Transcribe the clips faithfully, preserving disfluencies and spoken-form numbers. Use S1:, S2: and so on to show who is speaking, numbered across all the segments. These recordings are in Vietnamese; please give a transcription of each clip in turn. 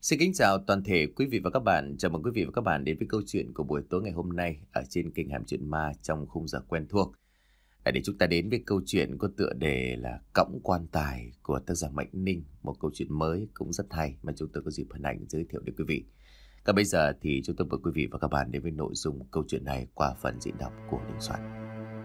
S1: Xin kính chào toàn thể quý vị và các bạn. Chào mừng quý vị và các bạn đến với câu chuyện của buổi tối ngày hôm nay ở trên kênh Hẻm Chuyện Ma trong khung giờ quen thuộc. Để chúng ta đến với câu chuyện có tựa đề là Cõng Quan Tài của tác giả Mạnh Ninh. Một câu chuyện mới cũng rất hay mà chúng tôi có dịp hân hạnh giới thiệu đến quý vị. Còn bây giờ thì chúng tôi mời quý vị và các bạn đến với nội dung câu chuyện này qua phần diễn đọc của Đình Soạn.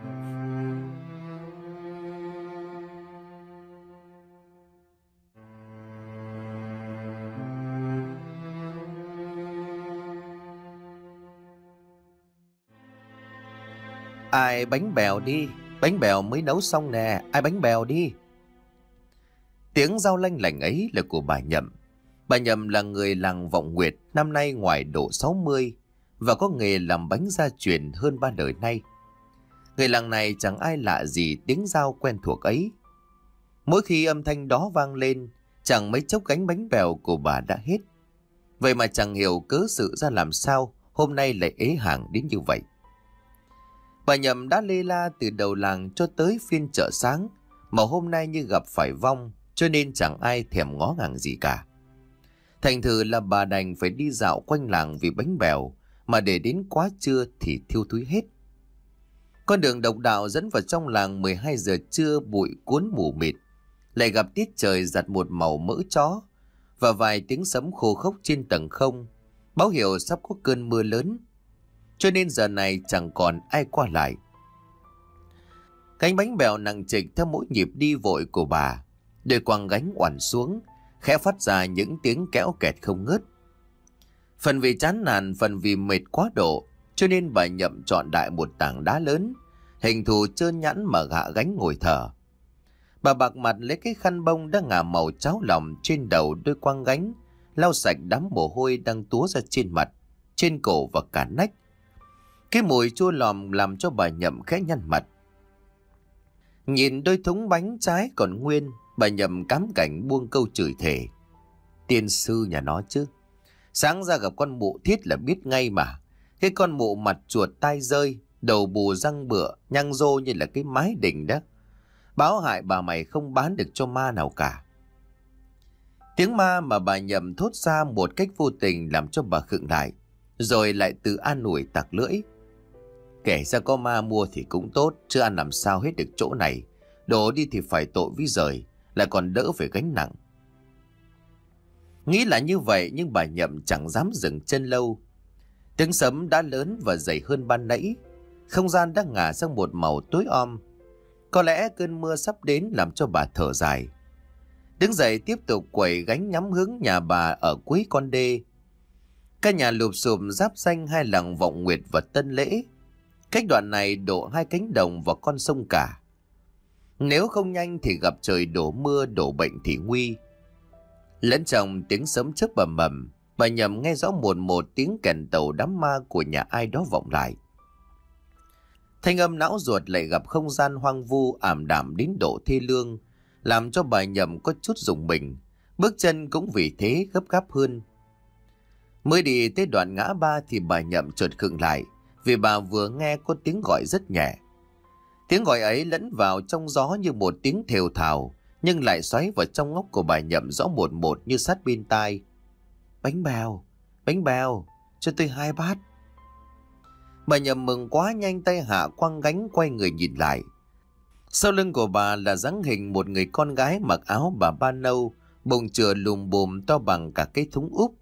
S1: Ai bánh bèo đi, bánh bèo mới nấu xong nè, ai bánh bèo đi. Tiếng rau lanh lảnh ấy là của bà Nhậm. Bà Nhậm là người làng Vọng Nguyệt, năm nay ngoài độ sáu mươi và có nghề làm bánh gia truyền hơn ba đời nay. Người làng này chẳng ai lạ gì tiếng rau quen thuộc ấy. Mỗi khi âm thanh đó vang lên, chẳng mấy chốc gánh bánh bèo của bà đã hết. Vậy mà chẳng hiểu cớ sự ra làm sao hôm nay lại ế hàng đến như vậy. Bà Nhậm đã lê la từ đầu làng cho tới phiên chợ sáng, mà hôm nay như gặp phải vong, cho nên chẳng ai thèm ngó ngàng gì cả. Thành thử là bà đành phải đi dạo quanh làng vì bánh bèo, mà để đến quá trưa thì thiêu thúi hết. Con đường độc đạo dẫn vào trong làng mười hai giờ trưa bụi cuốn mù mịt, lại gặp tiết trời giặt một màu mỡ chó, và vài tiếng sấm khô khốc trên tầng không, báo hiệu sắp có cơn mưa lớn. Cho nên giờ này chẳng còn ai qua lại. Gánh bánh bèo nặng trịch theo mỗi nhịp đi vội của bà, đôi quăng gánh oằn xuống, khẽ phát ra những tiếng kéo kẹt không ngớt. Phần vì chán nản, phần vì mệt quá độ, cho nên bà Nhậm chọn đại một tảng đá lớn, hình thù trơn nhẵn mà gạ gánh ngồi thở. Bà bạc mặt lấy cái khăn bông đang ngả màu cháo lòng trên đầu đôi quăng gánh, lau sạch đám mồ hôi đang túa ra trên mặt, trên cổ và cả nách. Cái mùi chua lòm làm cho bà Nhậm khẽ nhăn mặt. Nhìn đôi thúng bánh trái còn nguyên, bà Nhậm cám cảnh buông câu chửi thề. Tiên sư nhà nó chứ. Sáng ra gặp con mụ thiết là biết ngay mà. Cái con mụ mặt chuột tai rơi, đầu bù răng bựa, nhăn rô như là cái mái đình đó. Báo hại bà mày không bán được cho ma nào cả. Tiếng ma mà bà Nhậm thốt ra một cách vô tình làm cho bà khựng lại, rồi lại tự an ủi tặc lưỡi. Kể ra có ma mua thì cũng tốt, chứ ăn làm sao hết được chỗ này. Đổ đi thì phải tội với giời, lại còn đỡ phải gánh nặng. Nghĩ là như vậy nhưng bà Nhậm chẳng dám dừng chân lâu. Tiếng sấm đã lớn và dày hơn ban nãy. Không gian đã ngả sang một màu tối om. Có lẽ cơn mưa sắp đến làm cho bà thở dài. Đứng dậy tiếp tục quẩy gánh nhắm hướng nhà bà ở cuối con đê. Các nhà lụp xùm giáp danh hai làng Vọng Nguyệt và Tân Lễ. Cách đoạn này đổ hai cánh đồng và con sông cả. Nếu không nhanh thì gặp trời đổ mưa, đổ bệnh thì nguy. Lẫn trong tiếng sấm chớp bầm bầm, bà Nhậm nghe rõ một một tiếng kèn tàu đám ma của nhà ai đó vọng lại. Thanh âm não ruột lại gặp không gian hoang vu ảm đạm đến độ thê lương, làm cho bà Nhậm có chút rùng mình, bước chân cũng vì thế gấp gáp hơn. Mới đi tới đoạn ngã ba thì bà Nhậm chợt khựng lại, vì bà vừa nghe có tiếng gọi rất nhẹ. Tiếng gọi ấy lẫn vào trong gió như một tiếng thều thào, nhưng lại xoáy vào trong óc của bà Nhậm rõ một một như sát bên tai. Bánh bèo, bánh bèo, cho tôi hai bát. Bà Nhậm mừng quá, nhanh tay hạ quăng gánh quay người nhìn lại. Sau lưng của bà là dáng hình một người con gái mặc áo bà ba nâu, bụng chừa lùm bùm to bằng cả cái thúng úp.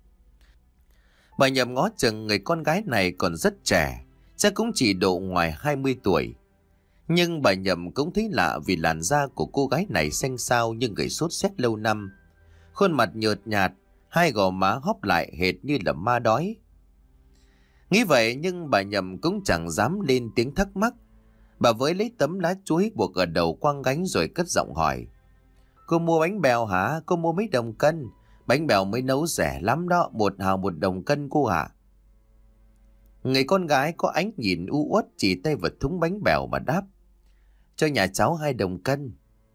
S1: Bà Nhậm ngó chừng người con gái này còn rất trẻ, chắc cũng chỉ độ ngoài hai mươi tuổi. Nhưng bà Nhậm cũng thấy lạ vì làn da của cô gái này xanh xao như người sốt rét lâu năm. Khuôn mặt nhợt nhạt, hai gò má hóp lại hệt như là ma đói. Nghĩ vậy nhưng bà Nhậm cũng chẳng dám lên tiếng thắc mắc. Bà với lấy tấm lá chuối buộc ở đầu quăng gánh rồi cất giọng hỏi. Cô mua bánh bèo hả? Cô mua mấy đồng cân? Bánh bèo mới nấu rẻ lắm đó, một hào một đồng cân cô hả? Người con gái có ánh nhìn u uất chỉ tay vào thúng bánh bèo mà đáp. Cho nhà cháu hai đồng cân.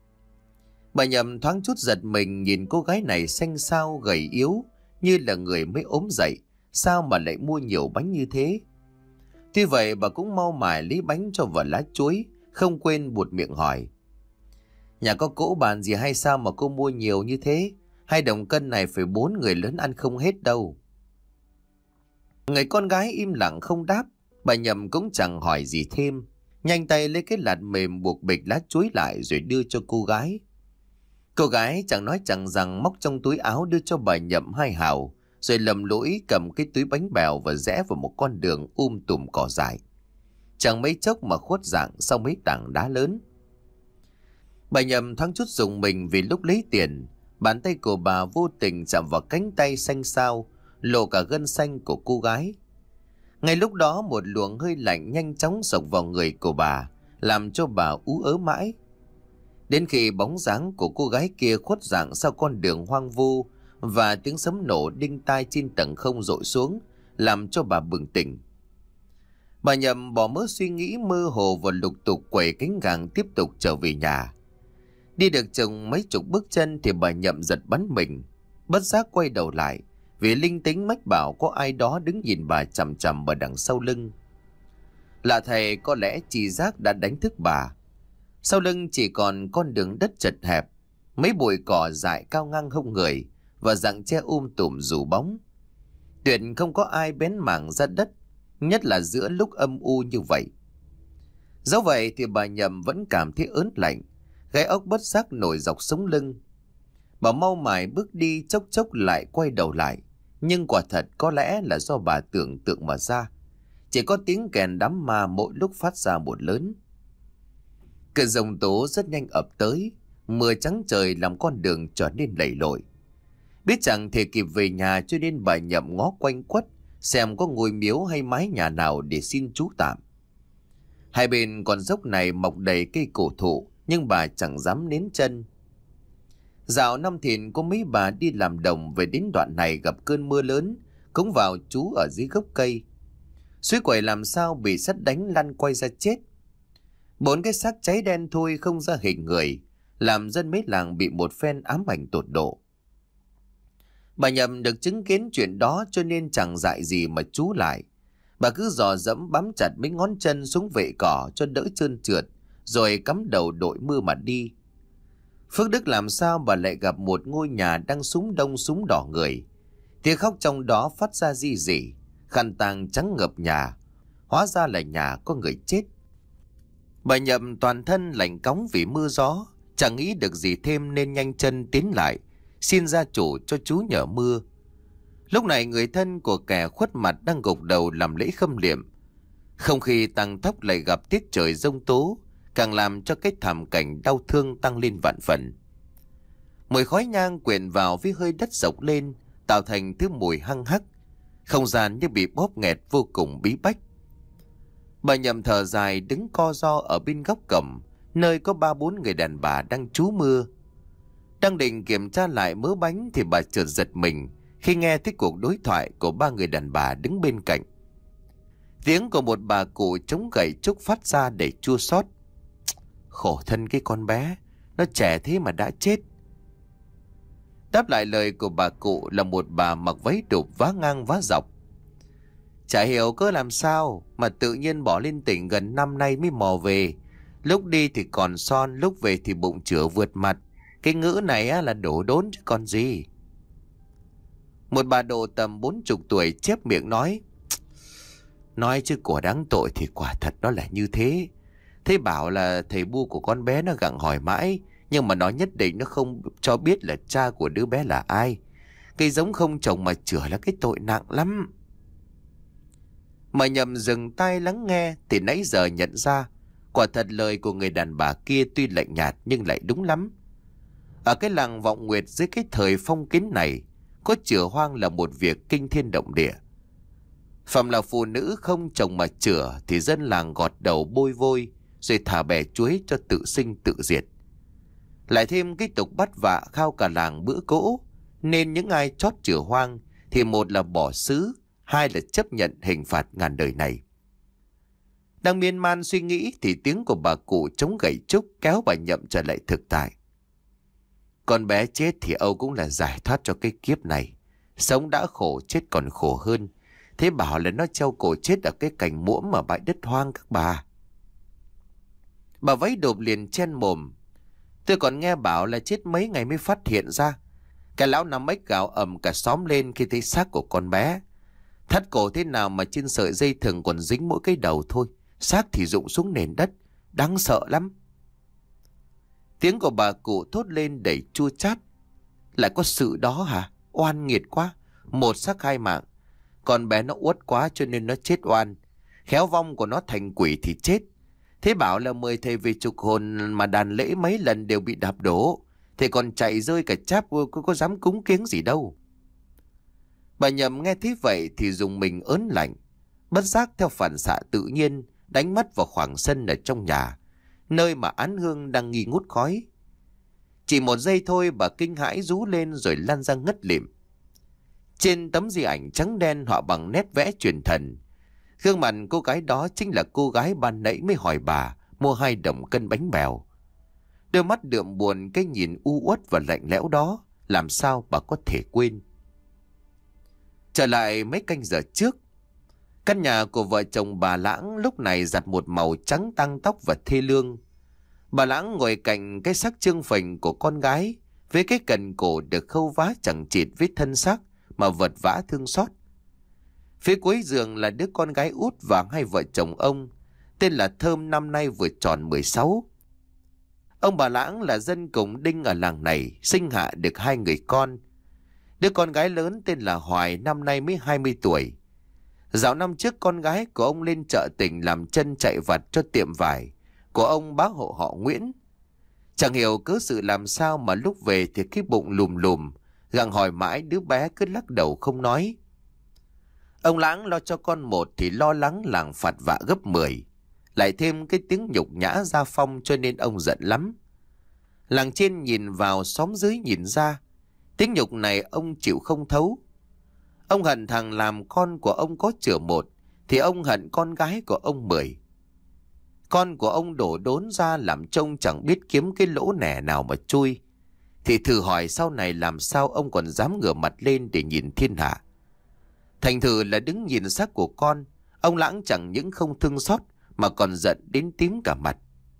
S1: Bà Nhậm thoáng chút giật mình nhìn cô gái này xanh xao gầy yếu như là người mới ốm dậy. Sao mà lại mua nhiều bánh như thế? Tuy vậy bà cũng mau mải lấy bánh cho vào lá chuối, không quên buột miệng hỏi. Nhà có cỗ bàn gì hay sao mà cô mua nhiều như thế? Hai đồng cân này phải bốn người lớn ăn không hết đâu. Người con gái im lặng không đáp. Bà Nhậm cũng chẳng hỏi gì thêm. Nhanh tay lấy cái lạt mềm buộc bịch lá chuối lại rồi đưa cho cô gái. Cô gái chẳng nói chẳng rằng móc trong túi áo đưa cho bà Nhậm hai hào, rồi lầm lũi cầm cái túi bánh bèo và rẽ vào một con đường um tùm cỏ dại. Chẳng mấy chốc mà khuất dạng sau mấy tảng đá lớn. Bà Nhậm thoáng chút rùng mình vì lúc lấy tiền, bàn tay của bà vô tình chạm vào cánh tay xanh xao, lộ cả gân xanh của cô gái. Ngay lúc đó một luồng hơi lạnh nhanh chóng xộc vào người của bà, làm cho bà ú ớ mãi. Đến khi bóng dáng của cô gái kia khuất dạng sau con đường hoang vu và tiếng sấm nổ đinh tai trên tầng không dội xuống, làm cho bà bừng tỉnh. Bà Nhậm bỏ mớ suy nghĩ mơ hồ và lục tục quẩy cánh gàng tiếp tục trở về nhà. Đi được chừng mấy chục bước chân thì bà Nhậm giật bắn mình, bất giác quay đầu lại vì linh tính mách bảo có ai đó đứng nhìn bà chằm chằm ở đằng sau lưng. Lạ thầy, có lẽ tri giác đã đánh thức bà. Sau lưng chỉ còn con đường đất chật hẹp, mấy bụi cỏ dại cao ngang hông người và rặng tre um tùm rủ bóng. Tuyệt không có ai bén mảng ra đất, nhất là giữa lúc âm u như vậy. Dẫu vậy thì bà Nhậm vẫn cảm thấy ớn lạnh, gáy ốc bất giác nổi dọc sống lưng. Bà mau mải bước đi, chốc chốc lại quay đầu lại, nhưng quả thật có lẽ là do bà tưởng tượng mà ra. Chỉ có tiếng kèn đám ma mỗi lúc phát ra một lớn. Cơn giông tố rất nhanh ập tới, mưa trắng trời làm con đường trở nên lầy lội. Biết chẳng thể kịp về nhà cho nên bà Nhậm ngó quanh quất xem có ngôi miếu hay mái nhà nào để xin trú tạm. Hai bên con dốc này mọc đầy cây cổ thụ, nhưng bà chẳng dám nến chân. Dạo năm thìn có mấy bà đi làm đồng về đến đoạn này gặp cơn mưa lớn, cũng vào trú ở dưới gốc cây. Suối quẩy làm sao bị sét đánh lăn quay ra chết. Bốn cái xác cháy đen thui không ra hình người, làm dân mấy làng bị một phen ám ảnh tột độ. Bà Nhậm được chứng kiến chuyện đó cho nên chẳng dại gì mà trú lại. Bà cứ dò dẫm bám chặt mấy ngón chân xuống vệ cỏ cho đỡ trơn trượt, rồi cắm đầu đội mưa mà đi. Phước đức làm sao bà lại gặp một ngôi nhà đang súng đông súng đỏ người. Tiếng khóc trong đó phát ra ri rỉ, khăn tang trắng ngập nhà, hóa ra là nhà có người chết. Bà Nhậm toàn thân lạnh cóng vì mưa gió, chẳng nghĩ được gì thêm nên nhanh chân tiến lại, xin gia chủ cho chú nhờ mưa. Lúc này người thân của kẻ khuất mặt đang gục đầu làm lễ khâm liệm. Không khí tăng tốc lại gặp tiết trời giông tố, càng làm cho cái thảm cảnh đau thương tăng lên vạn phần. Mùi khói nhang quyện vào với hơi đất rộc lên, tạo thành thứ mùi hăng hắc, không gian như bị bóp nghẹt vô cùng bí bách. Bà Nhậm thở dài đứng co ro ở bên góc cổng, nơi có ba bốn người đàn bà đang trú mưa. Đang định kiểm tra lại mớ bánh thì bà chợt giật mình khi nghe thấy cuộc đối thoại của ba người đàn bà đứng bên cạnh. Tiếng của một bà cụ chống gậy trúc phát ra để chua xót. Khổ thân cái con bé, nó trẻ thế mà đã chết. Đáp lại lời của bà cụ là một bà mặc váy đục vá ngang vá dọc. Chả hiểu cơ làm sao mà tự nhiên bỏ lên tỉnh gần năm nay mới mò về. Lúc đi thì còn son, lúc về thì bụng chửa vượt mặt. Cái ngữ này á, là đổ đốn chứ còn gì. Một bà độ tầm bốn chục tuổi chép miệng nói. Nói chứ của đáng tội thì quả thật nó là như thế. Thế bảo là thầy bu của con bé nó gặng hỏi mãi, nhưng mà nó nhất định nó không cho biết là cha của đứa bé là ai. Cây giống không trồng mà chửa là cái tội nặng lắm. Mà Nhậm dừng tai lắng nghe thì nãy giờ nhận ra quả thật lời của người đàn bà kia tuy lạnh nhạt nhưng lại đúng lắm. Ở cái làng Vọng Nguyệt dưới cái thời phong kiến này, có chửa hoang là một việc kinh thiên động địa. Phạm là phụ nữ không chồng mà chửa thì dân làng gọt đầu bôi vôi rồi thả bè chuối cho tự sinh tự diệt. Lại thêm cái tục bắt vạ khao cả làng bữa cỗ, nên những ai chót chửa hoang thì một là bỏ xứ, hai là chấp nhận hình phạt ngàn đời này. Đang miên man suy nghĩ thì tiếng của bà cụ chống gậy trúc kéo bà Nhậm trở lại thực tại. Con bé chết thì Âu cũng là giải thoát cho cái kiếp này. Sống đã khổ, chết còn khổ hơn. Thế bảo là nó treo cổ chết ở cái cành muỗng ở bãi đất hoang các bà. Bà váy đột liền chen mồm. Tôi còn nghe bảo là chết mấy ngày mới phát hiện ra. Cái lão nằm ếch gào ầm cả xóm lên khi thấy xác của con bé. Thắt cổ thế nào mà trên sợi dây thừng còn dính mỗi cái đầu thôi, xác thì rụng xuống nền đất, đáng sợ lắm. Tiếng của bà cụ thốt lên đầy chua chát. Lại có sự đó hả? Oan nghiệt quá, một xác hai mạng. Con bé nó uất quá cho nên nó chết oan. Khéo vong của nó thành quỷ thì chết. Thế bảo là mời thầy về trục hồn mà đàn lễ mấy lần đều bị đạp đổ. Thầy còn chạy rơi cả cháp, có, có dám cúng kiếng gì đâu. Bà Nhậm nghe thế vậy thì dùng mình ớn lạnh. Bất giác theo phản xạ tự nhiên đánh mắt vào khoảng sân ở trong nhà, nơi mà án hương đang nghi ngút khói. Chỉ một giây thôi bà kinh hãi rú lên rồi lăn ra ngất lịm. Trên tấm di ảnh trắng đen họa bằng nét vẽ truyền thần, gương mặt cô gái đó chính là cô gái ban nãy mới hỏi bà mua hai đồng cân bánh bèo. Đôi mắt đượm buồn, cái nhìn u uất và lạnh lẽo đó, làm sao bà có thể quên. Trở lại mấy canh giờ trước, căn nhà của vợ chồng bà Lãng lúc này giặt một màu trắng tăng tóc và thê lương. Bà Lãng ngồi cạnh cái xác trương phình của con gái, với cái cần cổ được khâu vá chẳng chịt vết thân xác mà vật vã thương xót. Phía cuối giường là đứa con gái út và hai vợ chồng ông, tên là Thơm, năm nay vừa tròn mười sáu. Ông bà Lãng là dân cùng đinh ở làng này, sinh hạ được hai người con. Đứa con gái lớn tên là Hoài, năm nay mới hai mươi tuổi. Dạo năm trước con gái của ông lên chợ tỉnh làm chân chạy vặt cho tiệm vải của ông bá hộ họ Nguyễn. Chẳng hiểu cớ sự làm sao mà lúc về thì cái bụng lùm lùm, gặng hỏi mãi đứa bé cứ lắc đầu không nói. Ông Lãng lo cho con một thì lo lắng làng phạt vạ gấp mười. Lại thêm cái tiếng nhục nhã gia phong cho nên ông giận lắm. Làng trên nhìn vào, xóm dưới nhìn ra, tiếng nhục này ông chịu không thấu. Ông hận thằng làm con của ông có chửa một, thì ông hận con gái của ông mười. Con của ông đổ đốn ra làm trông chẳng biết kiếm cái lỗ nẻ nào mà chui, thì thử hỏi sau này làm sao ông còn dám ngửa mặt lên để nhìn thiên hạ. Thành thử là đứng nhìn xác của con, ông Lãng chẳng những không thương xót mà còn giận đến tím cả mặt.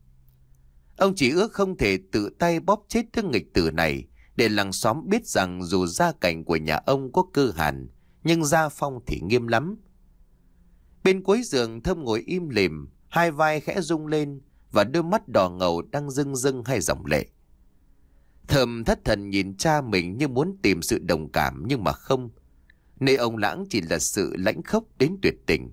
S1: Ông chỉ ước không thể tự tay bóp chết thứ nghịch tử này, để làng xóm biết rằng dù gia cảnh của nhà ông có cơ hàn, nhưng gia phong thì nghiêm lắm. Bên cuối giường Thơm ngồi im lìm, hai vai khẽ rung lên và đôi mắt đỏ ngầu đang rưng rưng hai dòng lệ. Thơm thất thần nhìn cha mình như muốn tìm sự đồng cảm, nhưng mà không. Nơi ông Lãng chỉ là sự lãnh khốc đến tuyệt tình.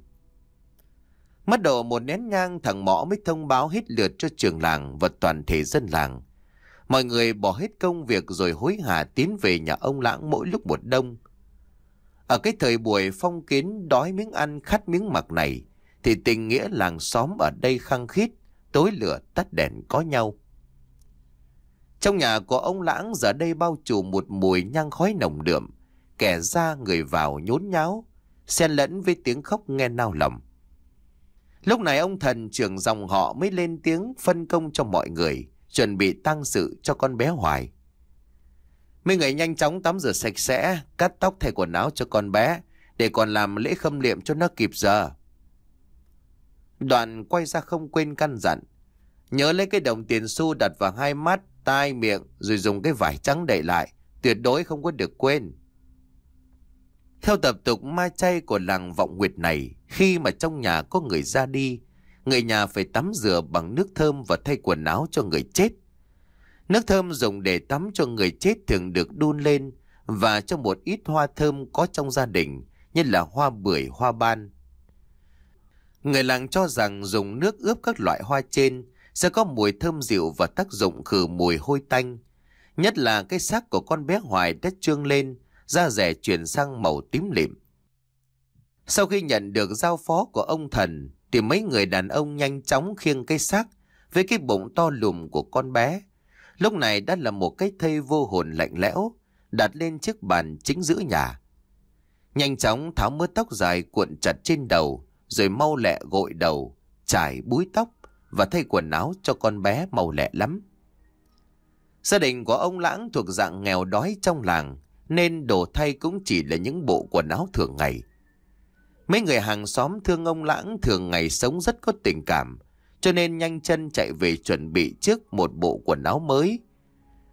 S1: Mất độ một nén nhang, thằng Mõ mới thông báo hết lượt cho trường làng và toàn thể dân làng. Mọi người bỏ hết công việc rồi hối hả tiến về nhà ông Lãng mỗi lúc một đông. Ở cái thời buổi phong kiến đói miếng ăn khát miếng mặc này, thì tình nghĩa làng xóm ở đây khăng khít, tối lửa tắt đèn có nhau. Trong nhà của ông Lãng giờ đây bao trùm một mùi nhang khói nồng đượm, kẻ ra người vào nhốn nháo, xen lẫn với tiếng khóc nghe nao lòng. Lúc này ông Thần trưởng dòng họ mới lên tiếng phân công cho mọi người chuẩn bị tang sự cho con bé Hoài. Mấy người nhanh chóng tắm rửa sạch sẽ, cắt tóc thay quần áo cho con bé, để còn làm lễ khâm liệm cho nó kịp giờ. Đoạn quay ra không quên căn dặn, nhớ lấy cái đồng tiền xu đặt vào hai mắt, tai, miệng, rồi dùng cái vải trắng đậy lại, tuyệt đối không có được quên. Theo tập tục ma chay của làng Vọng Nguyệt này, khi mà trong nhà có người ra đi, người nhà phải tắm rửa bằng nước thơm và thay quần áo cho người chết. Nước thơm dùng để tắm cho người chết thường được đun lên và cho một ít hoa thơm có trong gia đình, như là hoa bưởi, hoa ban. Người làng cho rằng dùng nước ướp các loại hoa trên sẽ có mùi thơm dịu và tác dụng khử mùi hôi tanh. Nhất là cái xác của con bé Hoài đã trương lên, da rẻ chuyển sang màu tím lịm. Sau khi nhận được giao phó của ông Thần, thì mấy người đàn ông nhanh chóng khiêng cái xác với cái bụng to lùm của con bé, lúc này đã là một cái thây vô hồn lạnh lẽo, đặt lên chiếc bàn chính giữa nhà. Nhanh chóng tháo mớ tóc dài cuộn chặt trên đầu, rồi mau lẹ gội đầu, chải búi tóc và thay quần áo cho con bé mau lẹ lắm. Gia đình của ông Lãng thuộc dạng nghèo đói trong làng, nên đồ thay cũng chỉ là những bộ quần áo thường ngày. Mấy người hàng xóm thương ông Lãng thường ngày sống rất có tình cảm, cho nên nhanh chân chạy về chuẩn bị trước một bộ quần áo mới.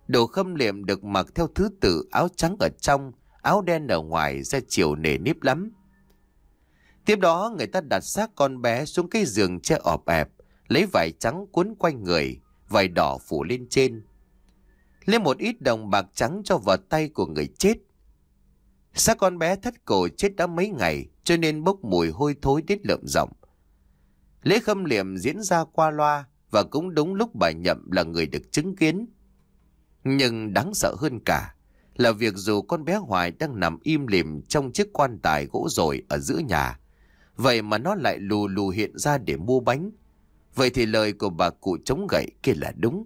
S1: Đồ khâm liệm được mặc theo thứ tự, áo trắng ở trong, áo đen ở ngoài, ra chiều nề nếp lắm. Tiếp đó người ta đặt xác con bé xuống cái giường tre ọp ẹp, lấy vải trắng cuốn quanh người, vải đỏ phủ lên trên. Lấy một ít đồng bạc trắng cho vào tay của người chết. Xác con bé thắt cổ chết đã mấy ngày, cho nên bốc mùi hôi thối đến lợm giọng. Lễ khâm liệm diễn ra qua loa, và cũng đúng lúc bà Nhậm là người được chứng kiến. Nhưng đáng sợ hơn cả là việc dù con bé Hoài đang nằm im lìm trong chiếc quan tài gỗ rồi ở giữa nhà, vậy mà nó lại lù lù hiện ra để mua bánh. Vậy thì lời của bà cụ chống gậy kia là đúng.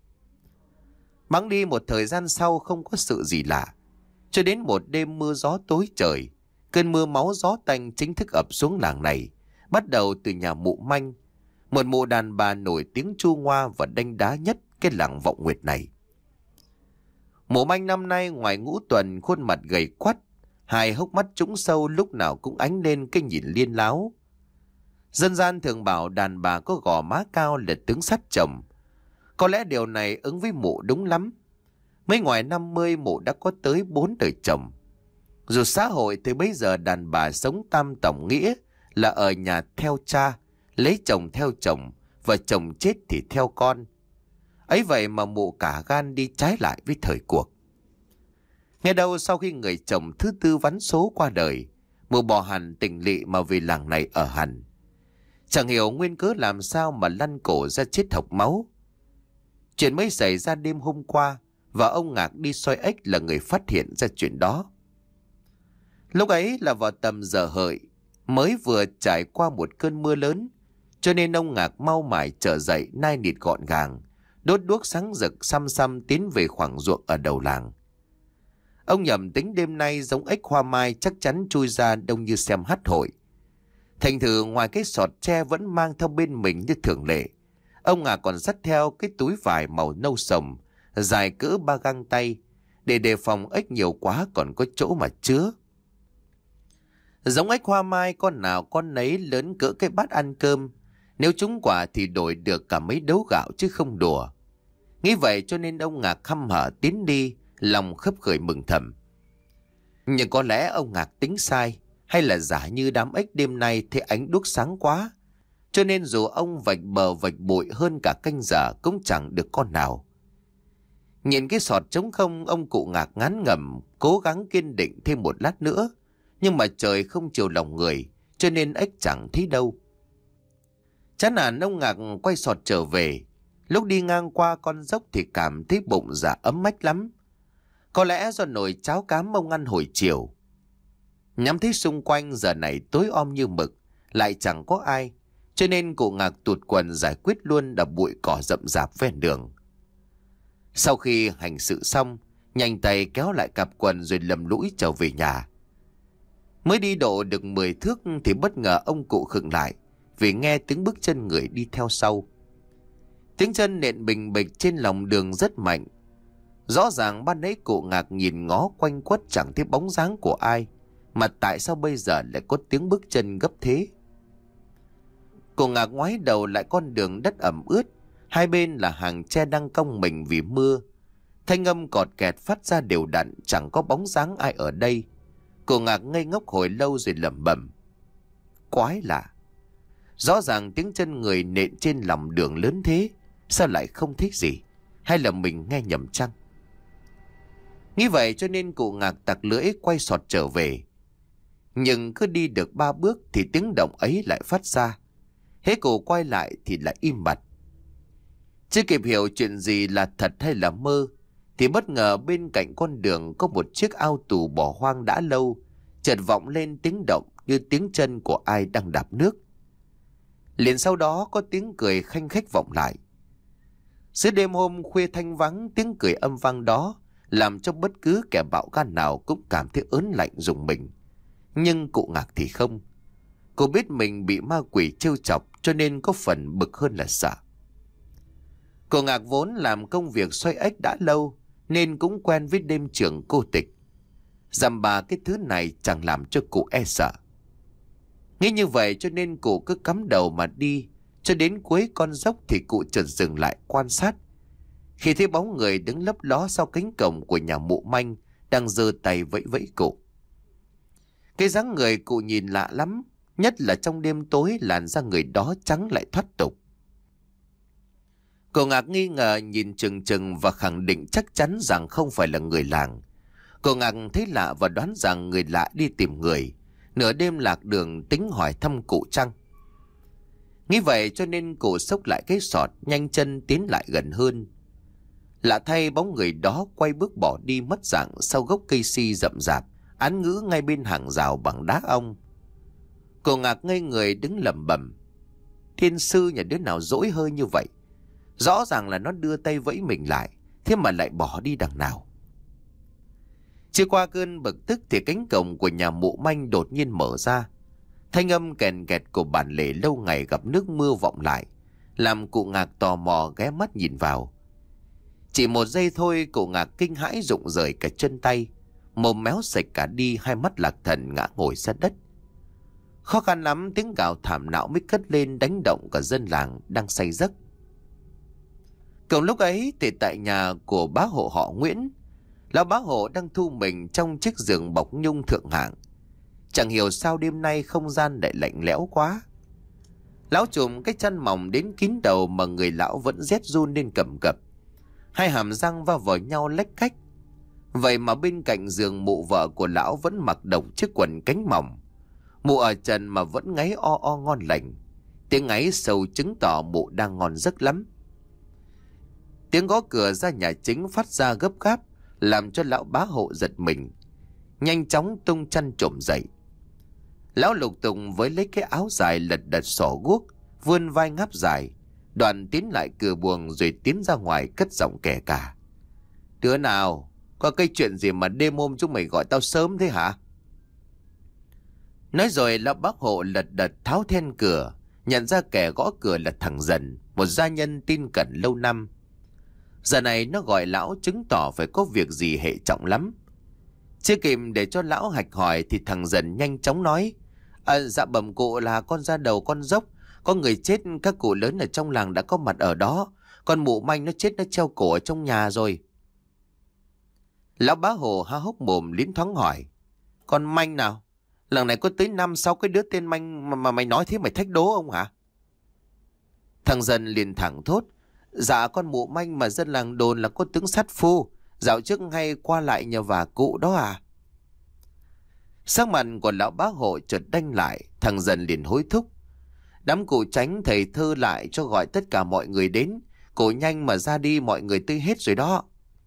S1: Bẵng đi một thời gian sau không có sự gì lạ, cho đến một đêm mưa gió tối trời, cơn mưa máu gió tanh chính thức ập xuống làng này, bắt đầu từ nhà mụ Manh, một mụ đàn bà nổi tiếng chu ngoa và đanh đá nhất cái làng Vọng Nguyệt này. Mụ Manh năm nay ngoài ngũ tuần, khuôn mặt gầy quắt, hai hốc mắt trũng sâu lúc nào cũng ánh lên cái nhìn liên láo. Dân gian thường bảo đàn bà có gò má cao là tướng sắt chồng. Có lẽ điều này ứng với mụ đúng lắm. Mấy ngoài năm mươi mụ đã có tới bốn đời chồng. Dù xã hội từ bây giờ đàn bà sống tam tổng nghĩa là ở nhà theo cha, lấy chồng theo chồng, và chồng chết thì theo con. Ấy vậy mà mụ cả gan đi trái lại với thời cuộc. Nghe đâu sau khi người chồng thứ tư vắn số qua đời, mụ bỏ hẳn tình lỵ mà về làng này ở hẳn. Chẳng hiểu nguyên cớ làm sao mà lăn cổ ra chết hộc máu. Chuyện mới xảy ra đêm hôm qua, và ông Ngạc đi soi ếch là người phát hiện ra chuyện đó. Lúc ấy là vào tầm giờ hợi, mới vừa trải qua một cơn mưa lớn, cho nên ông Ngạc mau mải trở dậy nai nịt gọn gàng, đốt đuốc sáng rực xăm xăm tiến về khoảng ruộng ở đầu làng. Ông nhầm tính đêm nay giống ếch hoa mai chắc chắn chui ra đông như xem hát hội. Thành thử ngoài cái sọt tre vẫn mang theo bên mình như thường lệ, ông Ngạc còn dắt theo cái túi vải màu nâu sồng, dài cỡ ba găng tay, để đề phòng ếch nhiều quá còn có chỗ mà chứa. Giống ếch hoa mai con nào con nấy lớn cỡ cái bát ăn cơm, nếu trúng quả thì đổi được cả mấy đấu gạo chứ không đùa. Nghĩ vậy cho nên ông Ngạc hăm hở tiến đi, lòng khấp khởi mừng thầm. Nhưng có lẽ ông Ngạc tính sai, hay là giả như đám ếch đêm nay thấy ánh đuốc sáng quá, cho nên dù ông vạch bờ vạch bụi hơn cả canh giờ cũng chẳng được con nào. Nhìn cái sọt trống không, ông cụ Ngạc ngán ngẩm, cố gắng kiên định thêm một lát nữa, nhưng mà trời không chiều lòng người, cho nên ếch chẳng thấy đâu. Chán nản, ông Ngạc quay sọt trở về. Lúc đi ngang qua con dốc thì cảm thấy bụng dạ ấm mách lắm. Có lẽ do nồi cháo cám ông ăn hồi chiều. Nhắm thấy xung quanh giờ này tối om như mực, lại chẳng có ai, cho nên cụ Ngạc tụt quần giải quyết luôn đập bụi cỏ rậm rạp ven đường. Sau khi hành sự xong, nhanh tay kéo lại cặp quần rồi lầm lũi trở về nhà. Mới đi độ được mười thước thì bất ngờ ông cụ khựng lại, vì nghe tiếng bước chân người đi theo sau. Tiếng chân nện bình bịch trên lòng đường rất mạnh. Rõ ràng ban nãy cụ Ngạc nhìn ngó quanh quất chẳng thấy bóng dáng của ai, mà tại sao bây giờ lại có tiếng bước chân gấp thế? Cụ Ngạc ngoái đầu lại con đường đất ẩm ướt, hai bên là hàng tre đang cong mình vì mưa. Thanh âm cọt kẹt phát ra đều đặn, chẳng có bóng dáng ai ở đây. Cụ Ngạc ngây ngốc hồi lâu rồi lẩm bẩm. Quái lạ, rõ ràng tiếng chân người nện trên lòng đường lớn thế, sao lại không thấy gì? Hay là mình nghe nhầm chăng? Nghĩ vậy cho nên cụ Ngạc tặc lưỡi quay sọt trở về. Nhưng cứ đi được ba bước thì tiếng động ấy lại phát ra. Hễ cụ quay lại thì lại im bặt. Chưa kịp hiểu chuyện gì là thật hay là mơ, thì bất ngờ bên cạnh con đường có một chiếc ao tù bỏ hoang đã lâu, chợt vọng lên tiếng động như tiếng chân của ai đang đạp nước. Liền sau đó có tiếng cười khanh khách vọng lại. Giữa đêm hôm khuya thanh vắng, tiếng cười âm vang đó làm cho bất cứ kẻ bạo gan nào cũng cảm thấy ớn lạnh rùng mình. Nhưng cụ Ngạc thì không. Cô biết mình bị ma quỷ trêu chọc, cho nên có phần bực hơn là sợ. Cụ Ngạc vốn làm công việc xoay ếch đã lâu, nên cũng quen với đêm trường cô tịch. Dằm bà cái thứ này chẳng làm cho cụ e sợ. Nghĩ như vậy cho nên cụ cứ cắm đầu mà đi, cho đến cuối con dốc thì cụ chợt dừng lại quan sát. khi thấy bóng người đứng lấp ló sau cánh cổng của nhà mụ Manh đang giơ tay vẫy vẫy cụ. Cái dáng người cụ nhìn lạ lắm, nhất là trong đêm tối làn da người đó trắng lại thoát tục. Cô Ngạc nghi ngờ nhìn chừng chừng và khẳng định chắc chắn rằng không phải là người làng. Cô Ngạc thấy lạ và đoán rằng người lạ đi tìm người, nửa đêm lạc đường tính hỏi thăm cụ chăng. Nghĩ vậy cho nên cụ xốc lại cái sọt, nhanh chân tiến lại gần hơn. Lạ thay, bóng người đó quay bước bỏ đi mất dạng sau gốc cây si rậm rạp, án ngữ ngay bên hàng rào bằng đá ong. Cô Ngạc ngây người đứng lẩm bẩm: thiên sư nhà đứa nào dỗi hơi như vậy? Rõ ràng là nó đưa tay vẫy mình lại, thế mà lại bỏ đi đằng nào? Chưa qua cơn bực tức thì cánh cổng của nhà mụ Manh đột nhiên mở ra. Thanh âm kèn kẹt của bản lề lâu ngày gặp nước mưa vọng lại, làm cụ Ngạc tò mò ghé mắt nhìn vào. Chỉ một giây thôi, cụ Ngạc kinh hãi rụng rời cả chân tay, mồm méo sạch cả đi, hai mắt lạc thần ngã ngồi sát đất. Khó khăn lắm tiếng gào thảm não mới cất lên đánh động cả dân làng đang say giấc. Cùng lúc ấy thì tại nhà của bá hộ họ Nguyễn, lão bá hộ đang thu mình trong chiếc giường bọc nhung thượng hạng. Chẳng hiểu sao đêm nay không gian lại lạnh lẽo quá. Lão trùm cái chăn mỏng đến kín đầu mà người lão vẫn rét run lên cầm cập. Hai hàm răng va vào nhau lách cách. Vậy mà bên cạnh giường mụ vợ của lão vẫn mặc độc chiếc quần cánh mỏng. Mụ ở trần mà vẫn ngáy o o ngon lành. Tiếng ngáy sâu chứng tỏ mụ đang ngon giấc lắm. Tiếng gõ cửa ra nhà chính phát ra gấp gáp, làm cho lão bá hộ giật mình, nhanh chóng tung chăn trồm dậy. Lão lục tùng với lấy cái áo dài lật đật xỏ guốc, vươn vai ngáp dài, đoạn tiến lại cửa buồng rồi tiến ra ngoài cất giọng kể cả: đứa nào, có cái chuyện gì mà đêm hôm chúng mày gọi tao sớm thế hả? Nói rồi lão bá hộ lật đật tháo then cửa, nhận ra kẻ gõ cửa là thằng Dần, một gia nhân tin cẩn lâu năm. Giờ này nó gọi lão chứng tỏ phải có việc gì hệ trọng lắm. Chưa kịp để cho lão hạch hỏi thì thằng Dần nhanh chóng nói: à, dạ bẩm cụ là con ra đầu con dốc, có người chết, các cụ lớn ở trong làng đã có mặt ở đó. Con mụ Manh nó chết, nó treo cổ ở trong nhà rồi. Lão bá hồ há hốc mồm liến thoáng hỏi: con Manh nào? Làng này có tới năm sáu cái đứa tên Manh mà, mà mày nói thế mày thách đố ông hả? Thằng Dần liền thẳng thốt: dạ con mụ Manh mà dân làng đồn là có tướng sát phu, dạo trước hay qua lại nhờ vả cụ đó à? Sắc mặt của lão bá hộ chợt đanh lại, thằng Dần liền hối thúc: đám cụ tránh thầy thơ lại cho gọi tất cả mọi người đến, cụ nhanh mà ra đi, mọi người tươi hết rồi đó.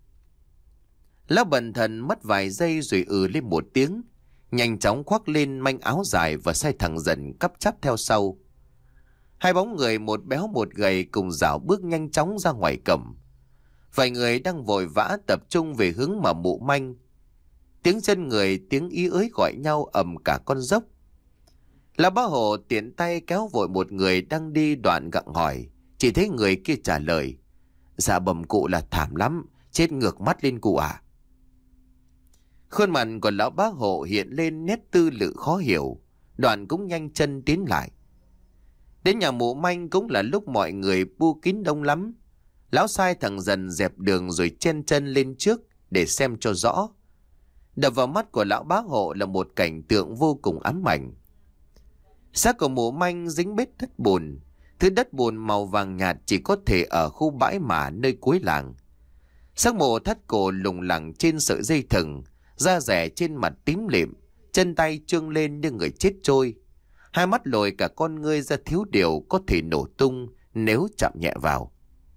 S1: Lão bần thần mất vài giây rồi ừ lên một tiếng, nhanh chóng khoác lên manh áo dài và sai thằng Dần cắp chắp theo sau. Hai bóng người một béo một gầy cùng rảo bước nhanh chóng ra ngoài cổng. Vài người đang vội vã tập trung về hướng mà mụ Manh. Tiếng chân người, tiếng ý ới gọi nhau ầm cả con dốc. Lão bá hộ tiện tay kéo vội một người đang đi đoạn gặng hỏi, chỉ thấy người kia trả lời: dạ bẩm cụ là thảm lắm, chết ngược mắt lên cụ à. Khuôn mặt của lão bá hộ hiện lên nét tư lự khó hiểu, đoạn cũng nhanh chân tiến lại. Đến nhà mụ Manh cũng là lúc mọi người bu kín đông lắm. Lão sai thằng Dần dẹp đường rồi chen chân lên trước để xem cho rõ. Đập vào mắt của lão bá hộ là một cảnh tượng vô cùng ám ảnh. Xác của mụ Manh dính bết đất bùn. Thứ đất bùn màu vàng nhạt chỉ có thể ở khu bãi mả nơi cuối làng. Xác mộ thắt cổ lủng lẳng trên sợi dây thừng, da rẻ trên mặt tím lịm, chân tay trương lên như người chết trôi. Hai mắt lồi cả con ngươi ra thiếu điều có thể nổ tung nếu chạm nhẹ vào.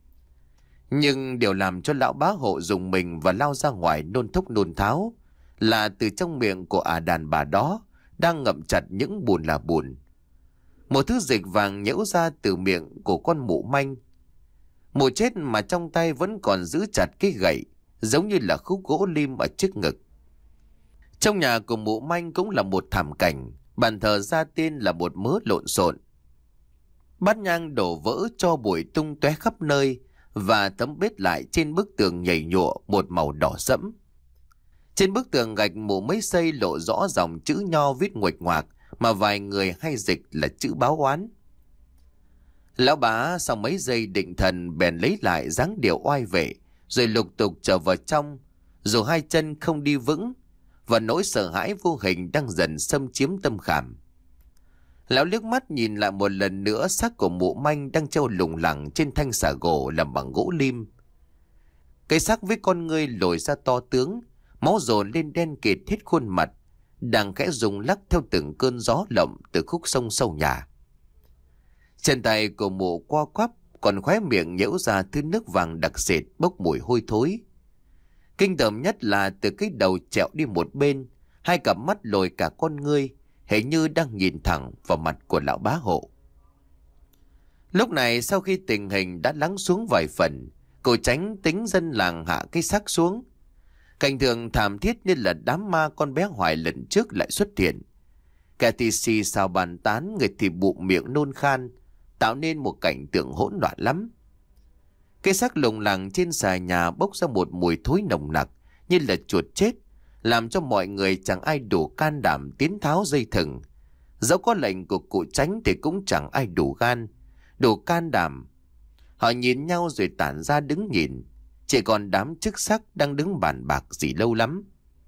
S1: Nhưng điều làm cho lão bá hộ dùng mình và lao ra ngoài nôn thốc nôn tháo là từ trong miệng của ả đàn bà đó đang ngậm chặt những bùn là bùn. Một thứ dịch vàng nhễu ra từ miệng của con mụ Manh. Mụ chết mà trong tay vẫn còn giữ chặt cái gậy, giống như là khúc gỗ lim ở trước ngực. Trong nhà của mụ Manh cũng là một thảm cảnh. Bàn thờ gia tiên là một mớ lộn xộn. Bát nhang đổ vỡ cho bụi tung tóe khắp nơi, và tấm bết lại trên bức tường nhảy nhụa một màu đỏ sẫm. Trên bức tường gạch mụ mới xây lộ rõ dòng chữ nho viết nguệch ngoạc mà vài người hay dịch là chữ báo oán. Lão bá sau mấy giây định thần bèn lấy lại dáng điệu oai vệ, rồi lục tục trở vào trong, dù hai chân không đi vững, và nỗi sợ hãi vô hình đang dần xâm chiếm tâm khảm. Lão liếc mắt nhìn lại một lần nữa xác của mụ manh đang treo lủng lẳng trên thanh xà gỗ làm bằng gỗ lim. Cái xác với con ngươi lồi ra to tướng, máu dồn lên đen kịt hết khuôn mặt, đang khẽ rung lắc theo từng cơn gió lộng từ khúc sông sâu nhà. Chân tay của mụ co quắp, còn khóe miệng nhễu ra thứ nước vàng đặc sệt bốc mùi hôi thối. Kinh tởm nhất là từ cái đầu trẹo đi một bên, hai cặp mắt lồi cả con ngươi, hình như đang nhìn thẳng vào mặt của lão bá hộ. Lúc này sau khi tình hình đã lắng xuống vài phần, cô Tránh tính dân làng hạ cái xác xuống. Cảnh tượng thảm thiết như là đám ma con bé Hoài lần trước lại xuất hiện. Kẻ thì xì xào bàn tán, người thì bụng miệng nôn khan, tạo nên một cảnh tượng hỗn loạn lắm. Cái xác lủng lẳng trên xà nhà bốc ra một mùi thối nồng nặc như là chuột chết, làm cho mọi người chẳng ai đủ can đảm tiến tháo dây thừng. Dẫu có lệnh của cụ Tránh thì cũng chẳng ai đủ gan, đủ can đảm. Họ nhìn nhau rồi tản ra đứng nhìn, chỉ còn đám chức sắc đang đứng bàn bạc gì lâu lắm.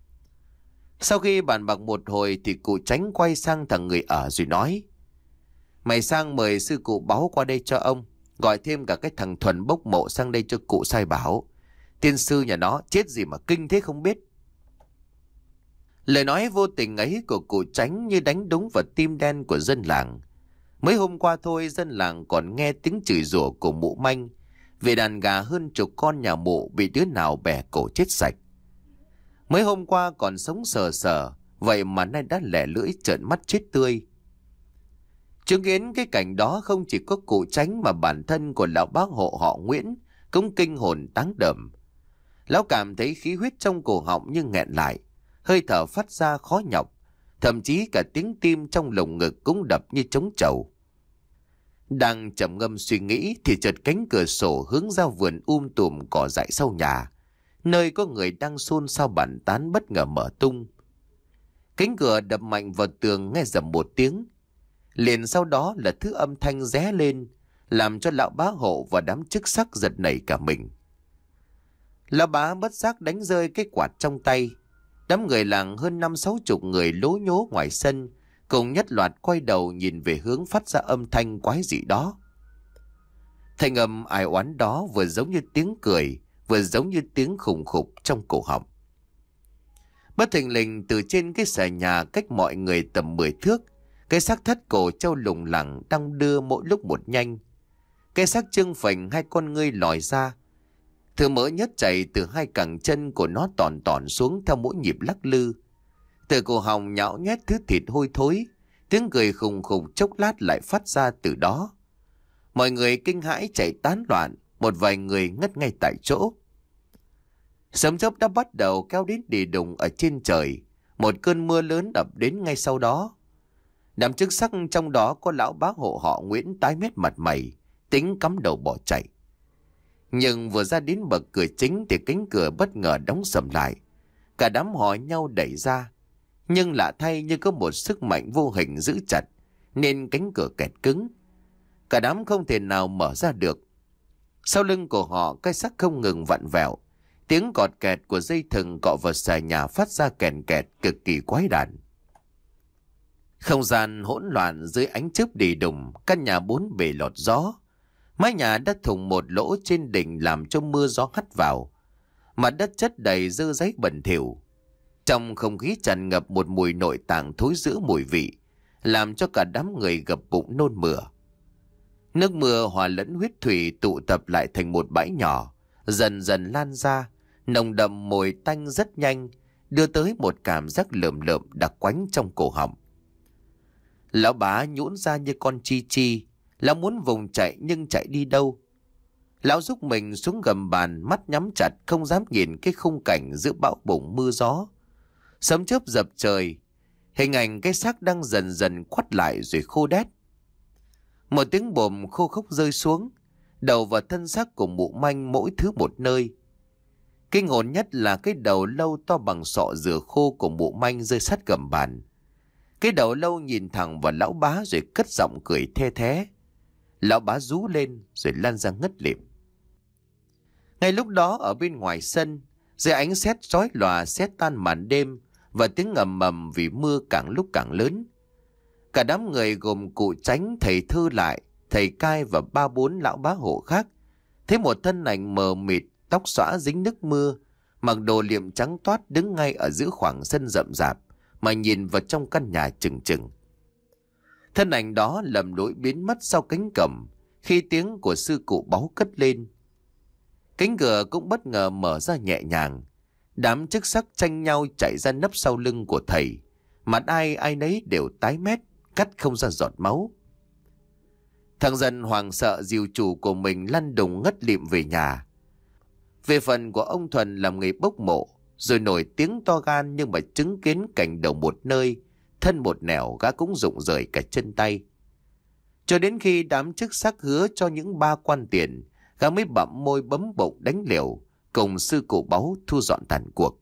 S1: Sau khi bàn bạc một hồi thì cụ Tránh quay sang thằng người ở rồi nói: Mày sang mời sư cụ Báu qua đây cho ông, gọi thêm cả cái thằng Thuần bốc mộ sang đây cho cụ sai bảo. Tiên sư nhà nó chết gì mà kinh thế không biết. Lời nói vô tình ấy của cụ Tránh như đánh đúng vào tim đen của dân làng. Mấy hôm qua thôi dân làng còn nghe tiếng chửi rủa của mụ manh vì đàn gà hơn chục con nhà mụ bị đứa nào bẻ cổ chết sạch. Mấy hôm qua còn sống sờ sờ, vậy mà nay đã lẻ lưỡi trợn mắt chết tươi. Chứng kiến cái cảnh đó không chỉ có cụ Tránh mà bản thân của lão bá hộ họ Nguyễn cũng kinh hồn táng đờm. Lão cảm thấy khí huyết trong cổ họng như nghẹn lại, hơi thở phát ra khó nhọc, thậm chí cả tiếng tim trong lồng ngực cũng đập như trống trầu. Đang trầm ngâm suy nghĩ thì chợt cánh cửa sổ hướng ra vườn um tùm cỏ dại sau nhà, nơi có người đang xôn xao bàn tán bất ngờ mở tung. Cánh cửa đập mạnh vào tường nghe rầm một tiếng, liền sau đó là thứ âm thanh ré lên, làm cho lão bá hộ và đám chức sắc giật nảy cả mình. Lão bá bất giác đánh rơi cái quạt trong tay. Đám người làng hơn năm sáu chục người lố nhố ngoài sân cùng nhất loạt quay đầu nhìn về hướng phát ra âm thanh quái dị đó. Thanh âm ai oán đó vừa giống như tiếng cười, vừa giống như tiếng khủng khục trong cổ họng. Bất thình lình từ trên cái xà nhà cách mọi người tầm mười thước, cái xác thất cổ treo lủng lẳng đang đưa mỗi lúc một nhanh. Cái xác trương phình, hai con ngươi lòi ra, thứ mỡ nhất chảy từ hai cẳng chân của nó tòn tòn xuống theo mỗi nhịp lắc lư. Từ cổ họng nhão nhét thứ thịt hôi thối, tiếng cười khùng khục chốc lát lại phát ra từ đó. Mọi người kinh hãi chạy tán loạn, một vài người ngất ngay tại chỗ. Sấm chớp đã bắt đầu kéo đến đì đùng ở trên trời, một cơn mưa lớn ập đến ngay sau đó. Đám chức sắc trong đó có lão bá hộ họ Nguyễn tái mét mặt mày, tính cắm đầu bỏ chạy. Nhưng vừa ra đến bậc cửa chính thì cánh cửa bất ngờ đóng sầm lại. Cả đám họ nhau đẩy ra, nhưng lạ thay như có một sức mạnh vô hình giữ chặt, nên cánh cửa kẹt cứng. Cả đám không thể nào mở ra được. Sau lưng của họ cái xác không ngừng vặn vẹo, tiếng cọt kẹt của dây thừng cọ vào xà nhà phát ra kèn kẹt cực kỳ quái đản. Không gian hỗn loạn dưới ánh chớp đì đùng, căn nhà bốn bề lọt gió. Mái nhà đã thủng một lỗ trên đỉnh làm cho mưa gió hắt vào. Mặt đất chất đầy dơ giấy bẩn thỉu. Trong không khí tràn ngập một mùi nội tạng thối rữa mùi vị, làm cho cả đám người gập bụng nôn mửa. Nước mưa hòa lẫn huyết thủy tụ tập lại thành một bãi nhỏ, dần dần lan ra, nồng đậm mùi tanh rất nhanh, đưa tới một cảm giác lởm lởm đặc quánh trong cổ họng. Lão bá nhũn ra như con chi chi. Lão muốn vùng chạy nhưng chạy đi đâu? Lão rúc mình xuống gầm bàn, mắt nhắm chặt không dám nhìn cái khung cảnh giữa bão bùng mưa gió. Sấm chớp dập trời, hình ảnh cái xác đang dần dần quắt lại rồi khô đét. Một tiếng bồm khô khốc rơi xuống, đầu và thân xác của mụ manh mỗi thứ một nơi. Kinh hồn nhất là cái đầu lâu to bằng sọ dừa khô của mụ manh rơi sát gầm bàn. Cái đầu lâu nhìn thẳng vào lão bá rồi cất giọng cười the thé. Lão bá rú lên rồi lăn ra ngất lịm. Ngay lúc đó ở bên ngoài sân, dưới ánh sét chói lòa sét tan màn đêm và tiếng ầm ầm vì mưa càng lúc càng lớn. Cả đám người gồm cụ Chánh, thầy Thư Lại, thầy Cai và ba bốn lão bá hộ khác thấy một thân ảnh mờ mịt, tóc xõa dính nước mưa, mặc đồ liệm trắng toát đứng ngay ở giữa khoảng sân rậm rạp mà nhìn vào trong căn nhà chừng chừng. Thân ảnh đó lầm lũi biến mất sau cánh cổng khi tiếng của sư cụ Báu cất lên. Cánh cửa cũng bất ngờ mở ra nhẹ nhàng. Đám chức sắc tranh nhau chạy ra nấp sau lưng của thầy. Mặt ai ai nấy đều tái mét, cắt không ra giọt máu. Thằng Dần hoảng sợ dìu chủ của mình lăn đùng ngất lịm về nhà. Về phần của ông Thuần làm nghề bốc mộ, rồi nổi tiếng to gan, nhưng mà chứng kiến cảnh đầu một nơi, thân một nẻo, gã cũng rụng rời cả chân tay. Cho đến khi đám chức sắc hứa cho những ba quan tiền, gã mới bặm môi bấm bụng đánh liều, cùng sư cụ Báu thu dọn tàn cuộc.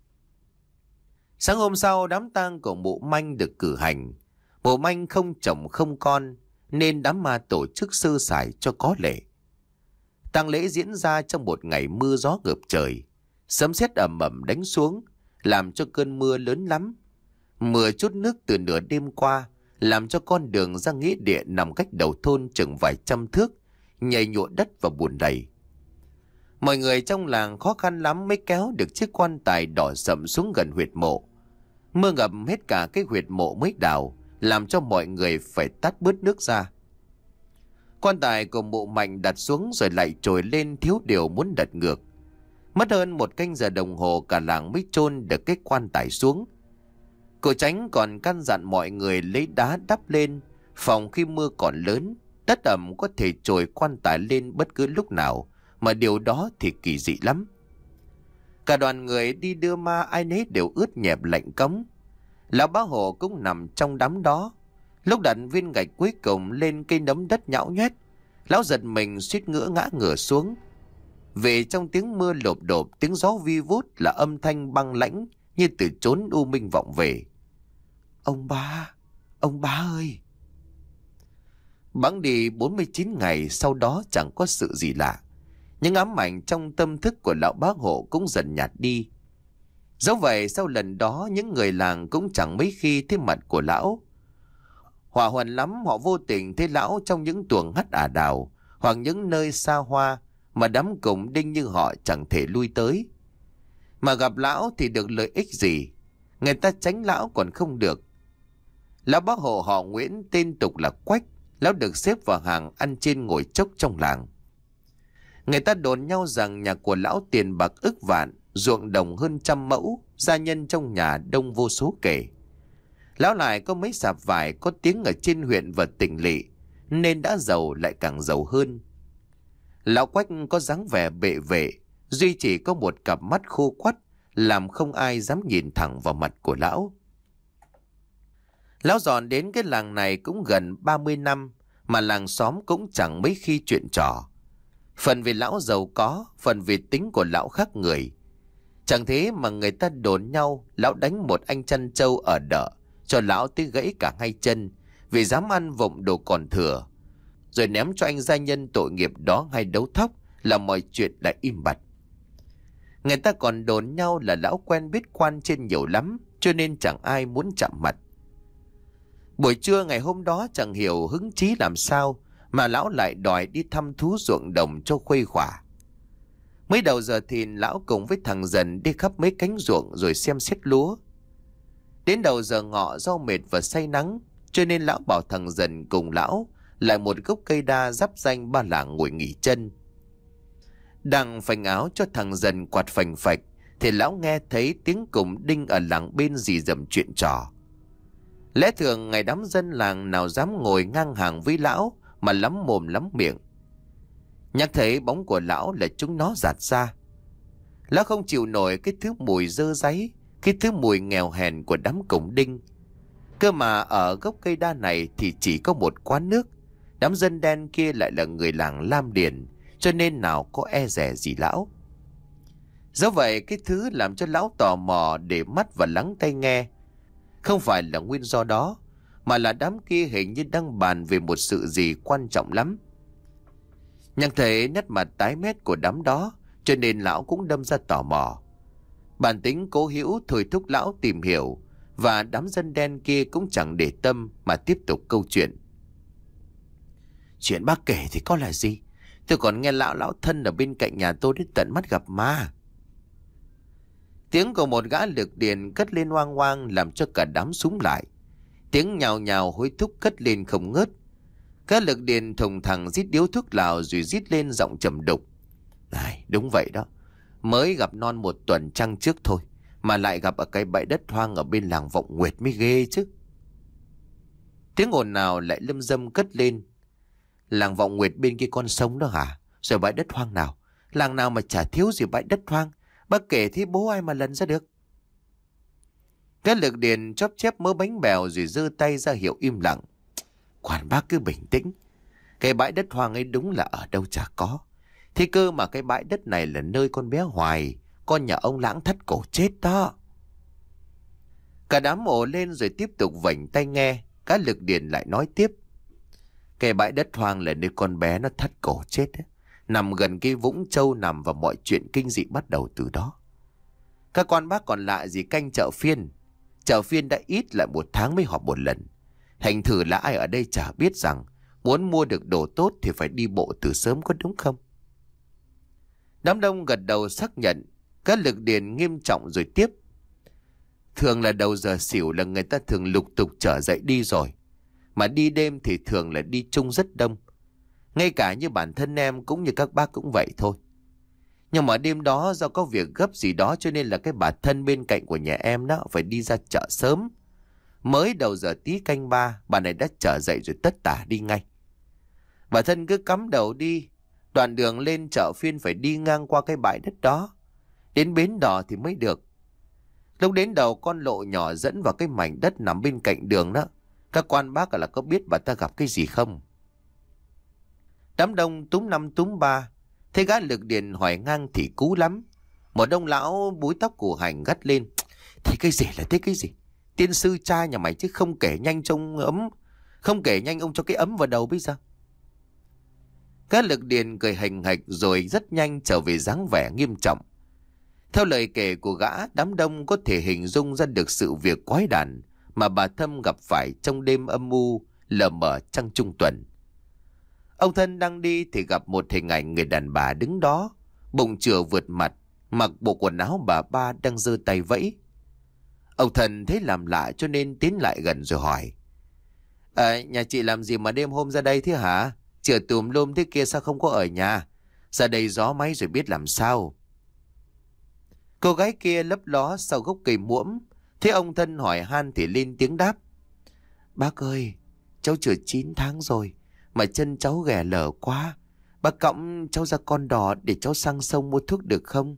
S1: Sáng hôm sau, đám tang của mụ Manh được cử hành. Mụ Manh không chồng không con, nên đám ma tổ chức sơ sài cho có lệ. Tang lễ diễn ra trong một ngày mưa gió ngập trời, sấm sét ầm ầm đánh xuống, làm cho cơn mưa lớn lắm. Mưa chút nước từ nửa đêm qua, làm cho con đường ra nghĩa địa nằm cách đầu thôn chừng vài trăm thước, nhầy nhụa đất và bùn đầy. Mọi người trong làng khó khăn lắm mới kéo được chiếc quan tài đỏ sậm xuống gần huyệt mộ. Mưa ngập hết cả cái huyệt mộ mới đào, làm cho mọi người phải tát bớt nước ra. Quan tài của mụ Mạnh đặt xuống rồi lại trồi lên thiếu điều muốn đặt ngược. Mất hơn một canh giờ đồng hồ cả làng mới chôn được cái quan tài xuống. Cụ Chánh còn căn dặn mọi người lấy đá đắp lên, phòng khi mưa còn lớn, đất ẩm có thể trồi quan tài lên bất cứ lúc nào, mà điều đó thì kỳ dị lắm. Cả đoàn người đi đưa ma ai nấy đều ướt nhẹp lạnh cống. Lão Bá Hộ cũng nằm trong đám đó. Lúc đặt viên gạch cuối cùng lên cây nấm đất nhão nhoét, lão giật mình suýt ngửa ngã ngửa xuống. Vì trong tiếng mưa lộp độp, tiếng gió vi vút là âm thanh băng lãnh như từ chốn u minh vọng về. Ông ba, ông ba ơi! Bẵng đi bốn mươi chín ngày sau đó chẳng có sự gì lạ. Những ám ảnh trong tâm thức của lão Bá Hộ cũng dần nhạt đi. Dẫu vậy sau lần đó những người làng cũng chẳng mấy khi thấy mặt của lão. Hỏa hoạn lắm họ vô tình thấy lão trong những tuồng hắt ả đào hoặc những nơi xa hoa mà đám cùng đinh như họ chẳng thể lui tới. Mà gặp lão thì được lợi ích gì? Người ta tránh lão còn không được. Lão Bá Hộ họ Nguyễn, tên tục là Quách. Lão được xếp vào hàng ăn trên ngồi chốc trong làng. Người ta đồn nhau rằng nhà của lão tiền bạc ức vạn, ruộng đồng hơn trăm mẫu, gia nhân trong nhà đông vô số kể. Lão lại có mấy sạp vải có tiếng ở trên huyện và tỉnh lỵ, nên đã giàu lại càng giàu hơn. Lão Quách có dáng vẻ bệ vệ, duy chỉ có một cặp mắt khô quắt, làm không ai dám nhìn thẳng vào mặt của lão. Lão dọn đến cái làng này cũng gần ba mươi năm, mà làng xóm cũng chẳng mấy khi chuyện trò. Phần vì lão giàu có, phần vì tính của lão khác người. Chẳng thế mà người ta đồn nhau lão đánh một anh chăn trâu ở đợ, cho lão tới gãy cả hai chân vì dám ăn vụng đồ còn thừa, rồi ném cho anh gia nhân tội nghiệp đó hai đấu thóc, là mọi chuyện lại im bặt. Người ta còn đồn nhau là lão quen biết quan trên nhiều lắm, cho nên chẳng ai muốn chạm mặt. Buổi trưa ngày hôm đó chẳng hiểu hứng chí làm sao mà lão lại đòi đi thăm thú ruộng đồng cho khuây khỏa. Mới đầu giờ thì lão cùng với thằng Dần đi khắp mấy cánh ruộng rồi xem xét lúa. Đến đầu giờ ngọ do mệt và say nắng, cho nên lão bảo thằng Dần cùng lão lại một gốc cây đa giáp danh ba làng ngồi nghỉ chân. Đang phành áo cho thằng Dần quạt phành phạch thì lão nghe thấy tiếng cùng đinh ở làng bên rì rầm chuyện trò. Lẽ thường ngày đám dân làng nào dám ngồi ngang hàng với lão mà lắm mồm lắm miệng. Nhắc thấy bóng của lão là chúng nó giạt ra. Lão không chịu nổi cái thứ mùi dơ dáy, cái thứ mùi nghèo hèn của đám cổng đinh. Cơ mà ở gốc cây đa này thì chỉ có một quán nước. Đám dân đen kia lại là người làng Lam Điền, cho nên nào có e dè gì lão. Do vậy cái thứ làm cho lão tò mò để mắt và lắng tai nghe không phải là nguyên do đó, mà là đám kia hình như đang bàn về một sự gì quan trọng lắm. Nhận thấy nét mặt tái mét của đám đó, cho nên lão cũng đâm ra tò mò. Bản tính cố hữu thôi thúc lão tìm hiểu, và đám dân đen kia cũng chẳng để tâm mà tiếp tục câu chuyện. Chuyện bác kể thì có là gì? Tôi còn nghe lão lão thân ở bên cạnh nhà tôi đến tận mắt gặp ma. Tiếng của một gã lực điền cất lên oang oang làm cho cả đám súng lại. Tiếng nhào nhào hối thúc cất lên không ngớt. Các lực điền thùng thẳng rít điếu thuốc lào rồi rít lên giọng trầm đục. Này, đúng vậy đó. Mới gặp non một tuần trăng trước thôi, mà lại gặp ở cái bãi đất hoang ở bên làng Vọng Nguyệt mới ghê chứ. Tiếng ồn nào lại lâm dâm cất lên. Làng Vọng Nguyệt bên kia con sông đó hả? Rồi bãi đất hoang nào? Làng nào mà chả thiếu gì bãi đất hoang? Bác kể thế bố ai mà lần ra được? Các lực điền chóp chép mớ bánh bèo rồi giơ tay ra hiệu im lặng. Quản bác cứ bình tĩnh. Cái bãi đất hoang ấy đúng là ở đâu chả có. Thế cơ mà cái bãi đất này là nơi con bé Hoài, con nhà ông Lãng thắt cổ chết đó. Cả đám ồ lên rồi tiếp tục vảnh tay nghe. Các lực điền lại nói tiếp. Cái bãi đất hoang là nơi con bé nó thắt cổ chết ấy. Nằm gần cái vũng Châu nằm, và mọi chuyện kinh dị bắt đầu từ đó. Các quan bác còn lạ gì canh chợ phiên. Chợ phiên đã ít lại một tháng mới họp một lần. Thành thử là ai ở đây chả biết rằng muốn mua được đồ tốt thì phải đi bộ từ sớm, có đúng không? Đám đông gật đầu xác nhận. Các lực điền nghiêm trọng rồi tiếp. Thường là đầu giờ xỉu là người ta thường lục tục trở dậy đi rồi. Mà đi đêm thì thường là đi chung rất đông. Ngay cả như bản thân em cũng như các bác cũng vậy thôi. Nhưng mà đêm đó do có việc gấp gì đó cho nên là cái bà thân bên cạnh của nhà em đó phải đi ra chợ sớm. Mới đầu giờ tí canh ba, bà này đã trở dậy rồi tất tả đi ngay. Bà thân cứ cắm đầu đi. Đoạn đường lên chợ phiên phải đi ngang qua cái bãi đất đó. Đến bến đò thì mới được. Lúc đến đầu con lộ nhỏ dẫn vào cái mảnh đất nằm bên cạnh đường đó. Các quan bác là có biết bà ta gặp cái gì không? Đám đông túm năm túm ba. Thế gã lực điền hỏi ngang thì cú lắm. Một đông lão búi tóc củ hành gắt lên. Thế cái gì là thế cái gì? Tiên sư cha nhà mày chứ không kể nhanh trông ấm. Không kể nhanh ông cho cái ấm vào đầu bây giờ. Gã lực điền cười hành hạch rồi rất nhanh trở về dáng vẻ nghiêm trọng. Theo lời kể của gã, đám đông có thể hình dung ra được sự việc quái đản mà bà Thâm gặp phải trong đêm âm u lờ mờ trăng trung tuần. Ông Thân đang đi thì gặp một hình ảnh người đàn bà đứng đó, bụng chừa vượt mặt, mặc bộ quần áo bà ba đang giơ tay vẫy. Ông Thân thấy làm lạ cho nên tiến lại gần rồi hỏi. À, nhà chị làm gì mà đêm hôm ra đây thế hả? Chừa tùm lum thế kia sao không có ở nhà? Ra đây gió máy rồi biết làm sao. Cô gái kia lấp ló sau gốc cây muỗng. Thế ông Thân hỏi han thì lên tiếng đáp. Bác ơi, cháu chừa chín tháng rồi mà chân cháu ghẻ lở quá. Bác cõng cháu ra Con Đò để cháu sang sông mua thuốc được không?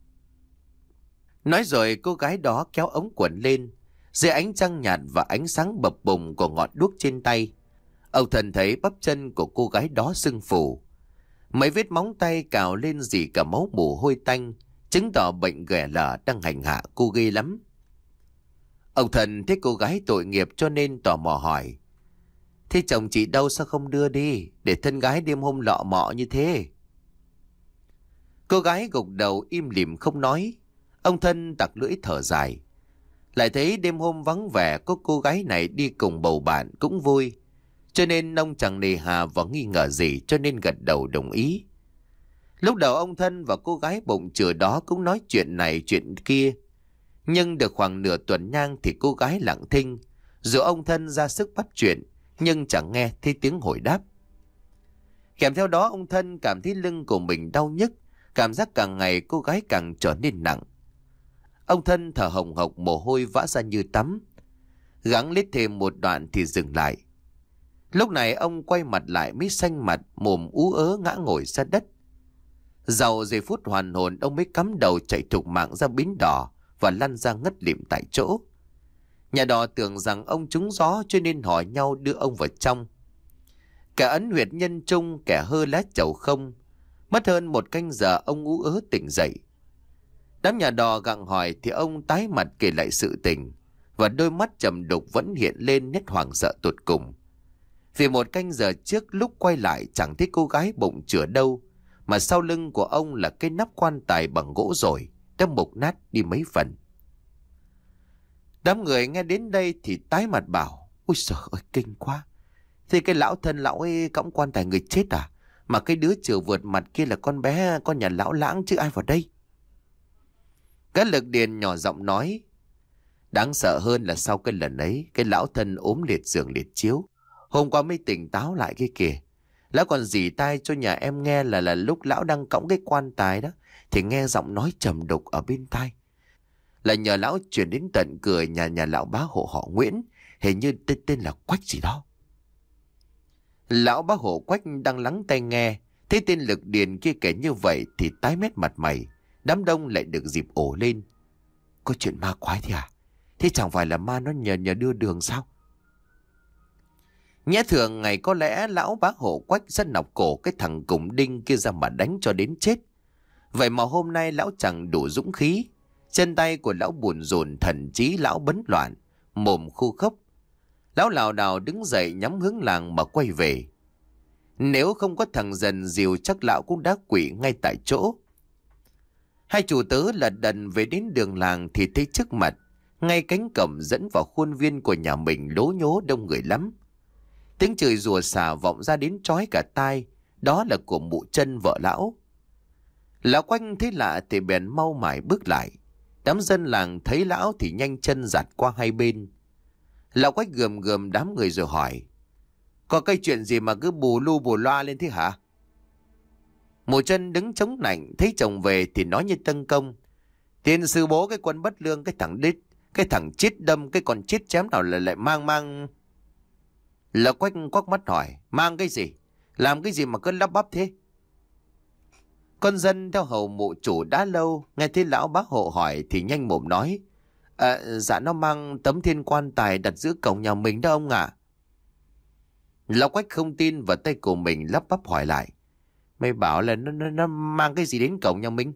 S1: Nói rồi cô gái đó kéo ống quần lên. Dưới ánh trăng nhạt và ánh sáng bập bùng của ngọn đuốc trên tay, ông Thần thấy bắp chân của cô gái đó sưng phù. Mấy vết móng tay cào lên dì cả máu mồ hôi tanh, chứng tỏ bệnh ghẻ lở đang hành hạ cô ghê lắm. Ông Thần thấy cô gái tội nghiệp cho nên tò mò hỏi. Thế chồng chị đâu sao không đưa đi, để thân gái đêm hôm lọ mọ như thế? Cô gái gục đầu im lìm không nói. Ông Thân tặc lưỡi thở dài. Lại thấy đêm hôm vắng vẻ có cô gái này đi cùng bầu bạn cũng vui. Cho nên ông chẳng nề hà và nghi ngờ gì cho nên gật đầu đồng ý. Lúc đầu ông Thân và cô gái bụng chừa đó cũng nói chuyện này chuyện kia. Nhưng được khoảng nửa tuần nhang thì cô gái lặng thinh. Dù ông Thân ra sức bắt chuyện nhưng chẳng nghe thấy tiếng hồi đáp. Kèm theo đó ông Thân cảm thấy lưng của mình đau nhức. Cảm giác càng ngày cô gái càng trở nên nặng. Ông Thân thở hồng hộc mồ hôi vã ra như tắm. Gắng lết thêm một đoạn thì dừng lại. Lúc này ông quay mặt lại mới xanh mặt, mồm ú ớ ngã ngồi ra đất. Giàu giây phút hoàn hồn ông mới cắm đầu chạy thục mạng ra bến đò và lăn ra ngất lịm tại chỗ. Nhà đò tưởng rằng ông trúng gió cho nên hỏi nhau đưa ông vào trong. Kẻ ấn huyệt nhân trung, kẻ hơ lá chầu không. Mất hơn một canh giờ ông ú ớ tỉnh dậy. Đám nhà đò gặng hỏi thì ông tái mặt kể lại sự tình, và đôi mắt trầm đục vẫn hiện lên nét hoảng sợ tột cùng. Vì một canh giờ trước lúc quay lại chẳng thấy cô gái bụng chửa đâu, mà sau lưng của ông là cái nắp quan tài bằng gỗ rồi, đã mục nát đi mấy phần. Đám người nghe đến đây thì tái mặt bảo: ôi trời ơi, kinh quá. Thì cái lão thân lão ấy cõng quan tài người chết à? Mà cái đứa chừa vượt mặt kia là con bé con nhà lão Lãng chứ ai vào đây. Cái Lực Điền nhỏ giọng nói: đáng sợ hơn là sau cái lần ấy, cái lão thân ốm liệt giường liệt chiếu, hôm qua mới tỉnh táo lại cái kìa. Lão còn dỉ tai cho nhà em nghe là là lúc lão đang cõng cái quan tài đó, thì nghe giọng nói trầm đục ở bên tai. Là nhờ lão chuyển đến tận cửa nhà nhà lão bá hộ họ Nguyễn, hình như tên, tên là Quách gì đó. Lão bá hộ Quách đang lắng tai nghe, thấy tên Lực Điền kia kể như vậy thì tái mét mặt mày. Đám đông lại được dịp ổ lên: có chuyện ma quái thế à? Thế chẳng phải là ma nó nhờ nhờ đưa đường sao? Nhẽ thường ngày có lẽ lão bá hộ Quách rất nọc cổ cái thằng cùng đinh kia ra mà đánh cho đến chết. Vậy mà hôm nay lão chẳng đủ dũng khí. Chân tay của lão buồn rồn, thần trí lão bấn loạn, mồm khô khốc. Lão lảo đảo đứng dậy nhắm hướng làng mà quay về. Nếu không có thằng dần dìu chắc lão cũng đã quỵ ngay tại chỗ. Hai chủ tớ lật đần về đến đường làng thì thấy trước mặt, ngay cánh cổng dẫn vào khuôn viên của nhà mình lố nhố đông người lắm. Tiếng chửi rủa xả vọng ra đến chói cả tai, đó là của mụ Chân vợ lão. Lão Quanh thấy lạ thì bèn mau mải bước lại. Đám dân làng thấy lão thì nhanh chân giặt qua hai bên. Lão Quách gườm gườm đám người rồi hỏi: có cái chuyện gì mà cứ bù lu bù loa lên thế hả? Mụ Chân đứng chống nạnh, thấy chồng về thì nói như tân công: tiền sư bố cái quân bất lương, cái thằng đít, cái thằng chết đâm, cái con chết chém nào lại lại mang mang. Lão Quách quắc mắt hỏi: mang cái gì? Làm cái gì mà cứ lắp bắp thế? Con dân theo hầu mụ chủ đã lâu, nghe thấy lão bá hộ hỏi thì nhanh mồm nói: à, dạ nó mang tấm thiên quan tài đặt giữa cổng nhà mình đó ông ạ. À. Lão Quách không tin vào tay của mình, lắp bắp hỏi lại: mày bảo là nó, nó, nó mang cái gì đến cổng nhà mình?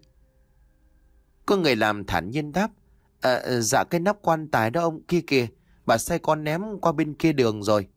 S1: Có người làm thản nhiên đáp: à, dạ cái nắp quan tài đó ông, kia kìa, bà sai con ném qua bên kia đường rồi.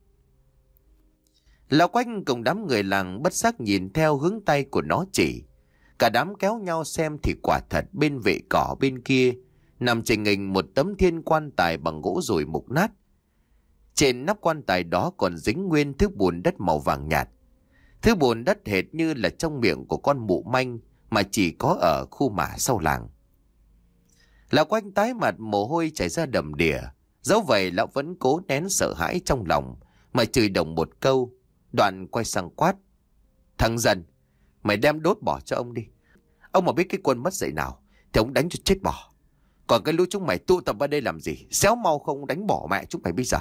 S1: Lão Quách cùng đám người làng bất giác nhìn theo hướng tay của nó chỉ. Cả đám kéo nhau xem thì quả thật bên vệ cỏ bên kia nằm trình hình một tấm thiên quan tài bằng gỗ rồi mục nát. Trên nắp quan tài đó còn dính nguyên thứ bùn đất màu vàng nhạt. Thứ bùn đất hệt như là trong miệng của con mụ manh mà chỉ có ở khu mả sau làng. Lão Quanh tái mặt, mồ hôi chảy ra đầm đìa. Dẫu vậy lão vẫn cố nén sợ hãi trong lòng mà chửi đồng một câu, đoạn quay sang quát: thằng Dần, mày đem đốt bỏ cho ông đi. Ông mà biết cái quân mất dạy nào thì ông đánh cho chết bỏ. Còn cái lũ chúng mày tụ tập ở đây làm gì? Xéo mau không đánh bỏ mẹ chúng mày bây giờ.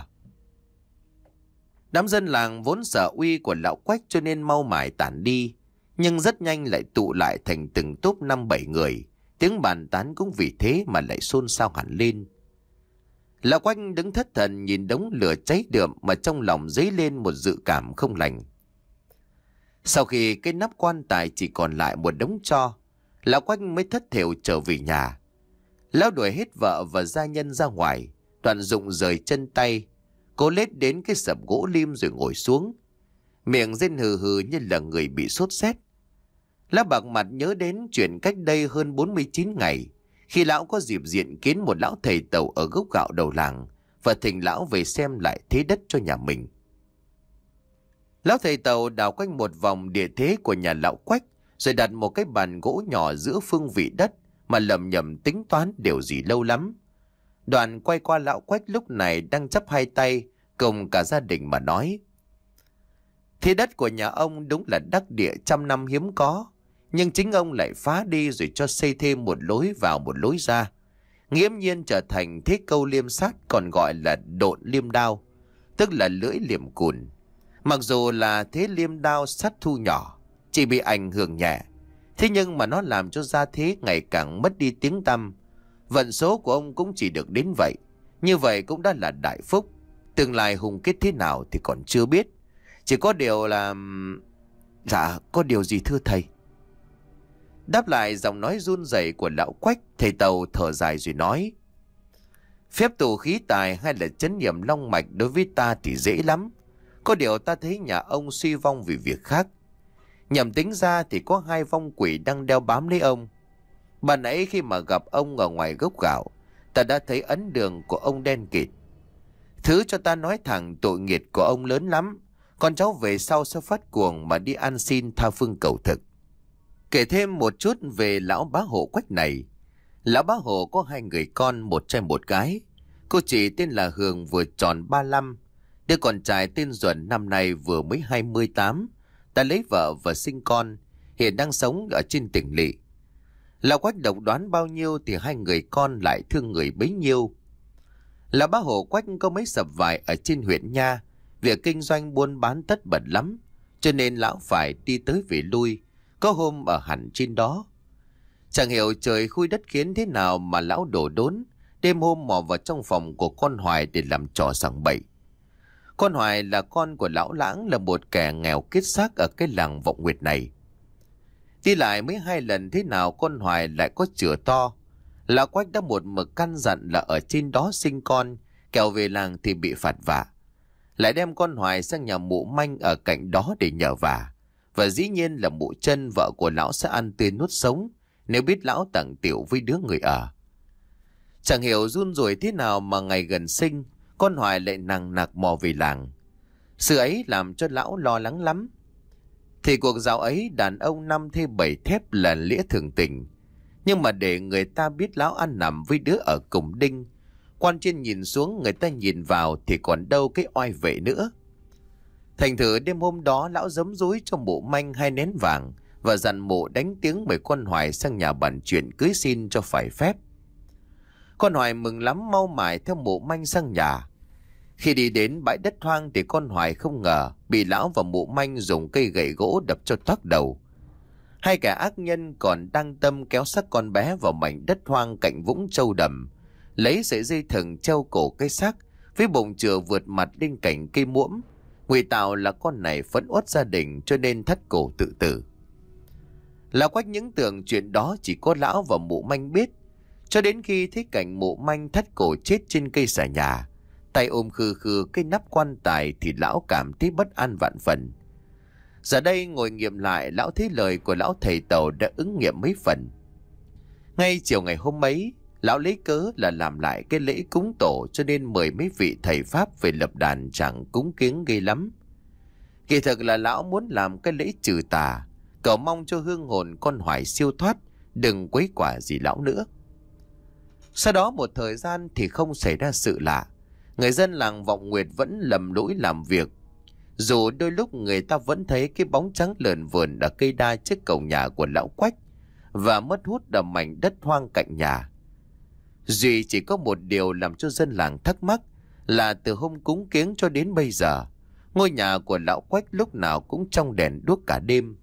S1: Đám dân làng vốn sợ uy của lão Quách cho nên mau mải tản đi, nhưng rất nhanh lại tụ lại thành từng tốp năm bảy người. Tiếng bàn tán cũng vì thế mà lại xôn xao hẳn lên. Lão Quách đứng thất thần nhìn đống lửa cháy đượm mà trong lòng dấy lên một dự cảm không lành. Sau khi cái nắp quan tài chỉ còn lại một đống tro, lão Quách mới thất thểu trở về nhà. Lão đuổi hết vợ và gia nhân ra ngoài, Đoạn Dụng rời chân tay, cố lết đến cái sập gỗ lim rồi ngồi xuống, miệng rên hừ hừ như là người bị sốt rét. Lão bạc mặt nhớ đến chuyện cách đây hơn bốn mươi chín ngày, khi lão có dịp diện kiến một lão thầy tàu ở gốc gạo đầu làng và thỉnh lão về xem lại thế đất cho nhà mình. Lão thầy tàu đào quanh một vòng địa thế của nhà lão Quách, rồi đặt một cái bàn gỗ nhỏ giữa phương vị đất mà lầm nhầm tính toán điều gì lâu lắm. Đoạn quay qua lão Quách lúc này đang chắp hai tay cùng cả gia đình mà nói: thế đất của nhà ông đúng là đắc địa trăm năm hiếm có, nhưng chính ông lại phá đi rồi cho xây thêm một lối vào một lối ra, nghiễm nhiên trở thành thế câu liêm sát, còn gọi là độn liêm đao, tức là lưỡi liềm cùn. Mặc dù là thế liêm đao sát thu nhỏ, chỉ bị ảnh hưởng nhẹ, thế nhưng mà nó làm cho gia thế ngày càng mất đi tiếng tăm. Vận số của ông cũng chỉ được đến vậy, như vậy cũng đã là đại phúc. Tương lai hùng kết thế nào thì còn chưa biết. Chỉ có điều là... Dạ, có điều gì thưa thầy? Đáp lại giọng nói run rẩy của lão Quách, thầy Tàu thở dài rồi nói: phép tù khí tài hay là chấn niệm long mạch đối với ta thì dễ lắm. Có điều ta thấy nhà ông suy vong vì việc khác. Nhầm tính ra thì có hai vong quỷ đang đeo bám lấy ông. Bà nãy khi mà gặp ông ở ngoài gốc gạo, ta đã thấy ấn đường của ông đen kịt. Thứ cho ta nói thẳng, tội nghiệp của ông lớn lắm. Con cháu về sau sẽ phát cuồng mà đi ăn xin tha phương cầu thực. Kể thêm một chút về lão bá hộ Quách này. Lão bá hộ có hai người con, một trai một gái. Cô chị tên là Hường vừa tròn ba mươi lăm. Đứa con trai tên Duẩn năm nay vừa mới hai mươi tám. Ta lấy vợ và sinh con, hiện đang sống ở trên tỉnh lỵ. Lão Quách độc đoán bao nhiêu thì hai người con lại thương người bấy nhiêu. Lão bá hộ Quách có mấy sập vải ở trên huyện nha. Việc kinh doanh buôn bán tất bật lắm, cho nên lão phải đi tới về lui, có hôm ở hẳn trên đó. Chẳng hiểu trời khui đất khiến thế nào mà lão đổ đốn, đêm hôm mò vào trong phòng của con Hoài để làm trò sằng bậy. Con Hoài là con của lão Lãng, là một kẻ nghèo kiết xác ở cái làng Vọng Nguyệt này. Đi lại mấy hai lần thế nào con Hoài lại có chửa to. Lão Quách đã một mực căn dặn là ở trên đó sinh con, kẻo về làng thì bị phạt vạ. Lại đem con Hoài sang nhà mụ Manh ở cạnh đó để nhờ vả. Và dĩ nhiên là mụ Chân, vợ của lão, sẽ ăn tươi nuốt sống nếu biết lão tặng tiểu với đứa người ở. Chẳng hiểu run rủi thế nào mà ngày gần sinh, con Hoài lại nằng nặc mò về làng. Sự ấy làm cho lão lo lắng lắm. Thì cuộc dạo ấy đàn ông năm thê bảy thép là lẽ thường tình. Nhưng mà để người ta biết lão ăn nằm với đứa ở cùng đinh, quan trên nhìn xuống, người ta nhìn vào thì còn đâu cái oai vệ nữa. Thành thử đêm hôm đó lão giấm dúi cho mụ Manh hai nén vàng và dặn mụ đánh tiếng mời con Hoài sang nhà bàn chuyện cưới xin cho phải phép. Con Hoài mừng lắm, mau mải theo mụ Manh sang nhà. Khi đi đến bãi đất hoang thì con Hoài không ngờ bị lão và mụ Manh dùng cây gậy gỗ đập cho toác đầu. Hai kẻ ác nhân còn đang tâm kéo xác con bé vào mảnh đất hoang cạnh vũng trâu đầm, lấy sợi dây thừng treo cổ cái xác với bụng chừa vượt mặt lên cành cây muỗng, ngụy tạo là con này phẫn uất gia đình cho nên thắt cổ tự tử. Lão Quách những tưởng chuyện đó chỉ có lão và mụ Manh biết, cho đến khi thấy cảnh mụ Manh thắt cổ chết trên cây xà nhà, tay ôm khư khư cái nắp quan tài, thì lão cảm thấy bất an vạn phần. Giờ đây ngồi nghiệm lại, lão thấy lời của lão thầy Tàu đã ứng nghiệm mấy phần. Ngay chiều ngày hôm ấy, lão lấy cớ là làm lại cái lễ cúng tổ, cho nên mời mấy vị thầy pháp về lập đàn chẳng cúng kiếng ghê lắm. Kỳ thực là lão muốn làm cái lễ trừ tà, cầu mong cho hương hồn con Hoài siêu thoát, đừng quấy quả gì lão nữa. Sau đó một thời gian thì không xảy ra sự lạ. Người dân làng Vọng Nguyệt vẫn lầm lũi làm việc, dù đôi lúc người ta vẫn thấy cái bóng trắng lờn vờn ở cây đa trước cổng nhà của lão Quách và mất hút ở mảnh đất hoang cạnh nhà. Duy chỉ có một điều làm cho dân làng thắc mắc là từ hôm cúng kiếng cho đến bây giờ, ngôi nhà của lão Quách lúc nào cũng trong đèn đuốc cả đêm.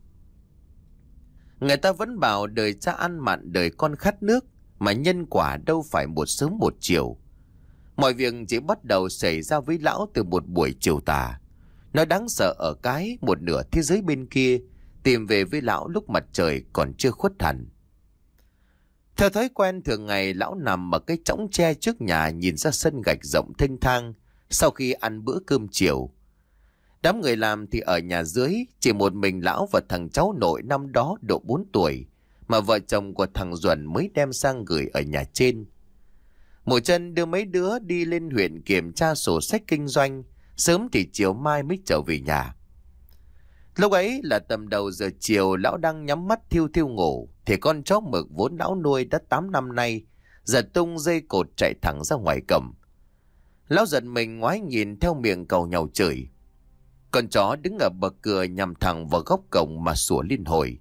S1: Người ta vẫn bảo đời cha ăn mặn đời con khát nước, mà nhân quả đâu phải một sớm một chiều. Mọi việc chỉ bắt đầu xảy ra với lão từ một buổi chiều tà. Nó đáng sợ ở cái một nửa thế giới bên kia tìm về với lão lúc mặt trời còn chưa khuất hẳn. Theo thói quen thường ngày, lão nằm ở cái chõng tre trước nhà nhìn ra sân gạch rộng thênh thang sau khi ăn bữa cơm chiều. Đám người làm thì ở nhà dưới, chỉ một mình lão và thằng cháu nội năm đó độ bốn tuổi mà vợ chồng của thằng Duẩn mới đem sang gửi ở nhà trên. Mụ Chân đưa mấy đứa đi lên huyện kiểm tra sổ sách kinh doanh, sớm thì chiều mai mới trở về nhà. Lúc ấy là tầm đầu giờ chiều, lão đang nhắm mắt thiêu thiêu ngủ thì con chó mực vốn lão nuôi đã tám năm nay giật tung dây cột chạy thẳng ra ngoài cổng. Lão giật mình ngoái nhìn theo miệng cầu nhau chửi. Con chó đứng ở bậc cửa nhằm thẳng vào góc cổng mà sủa liên hồi.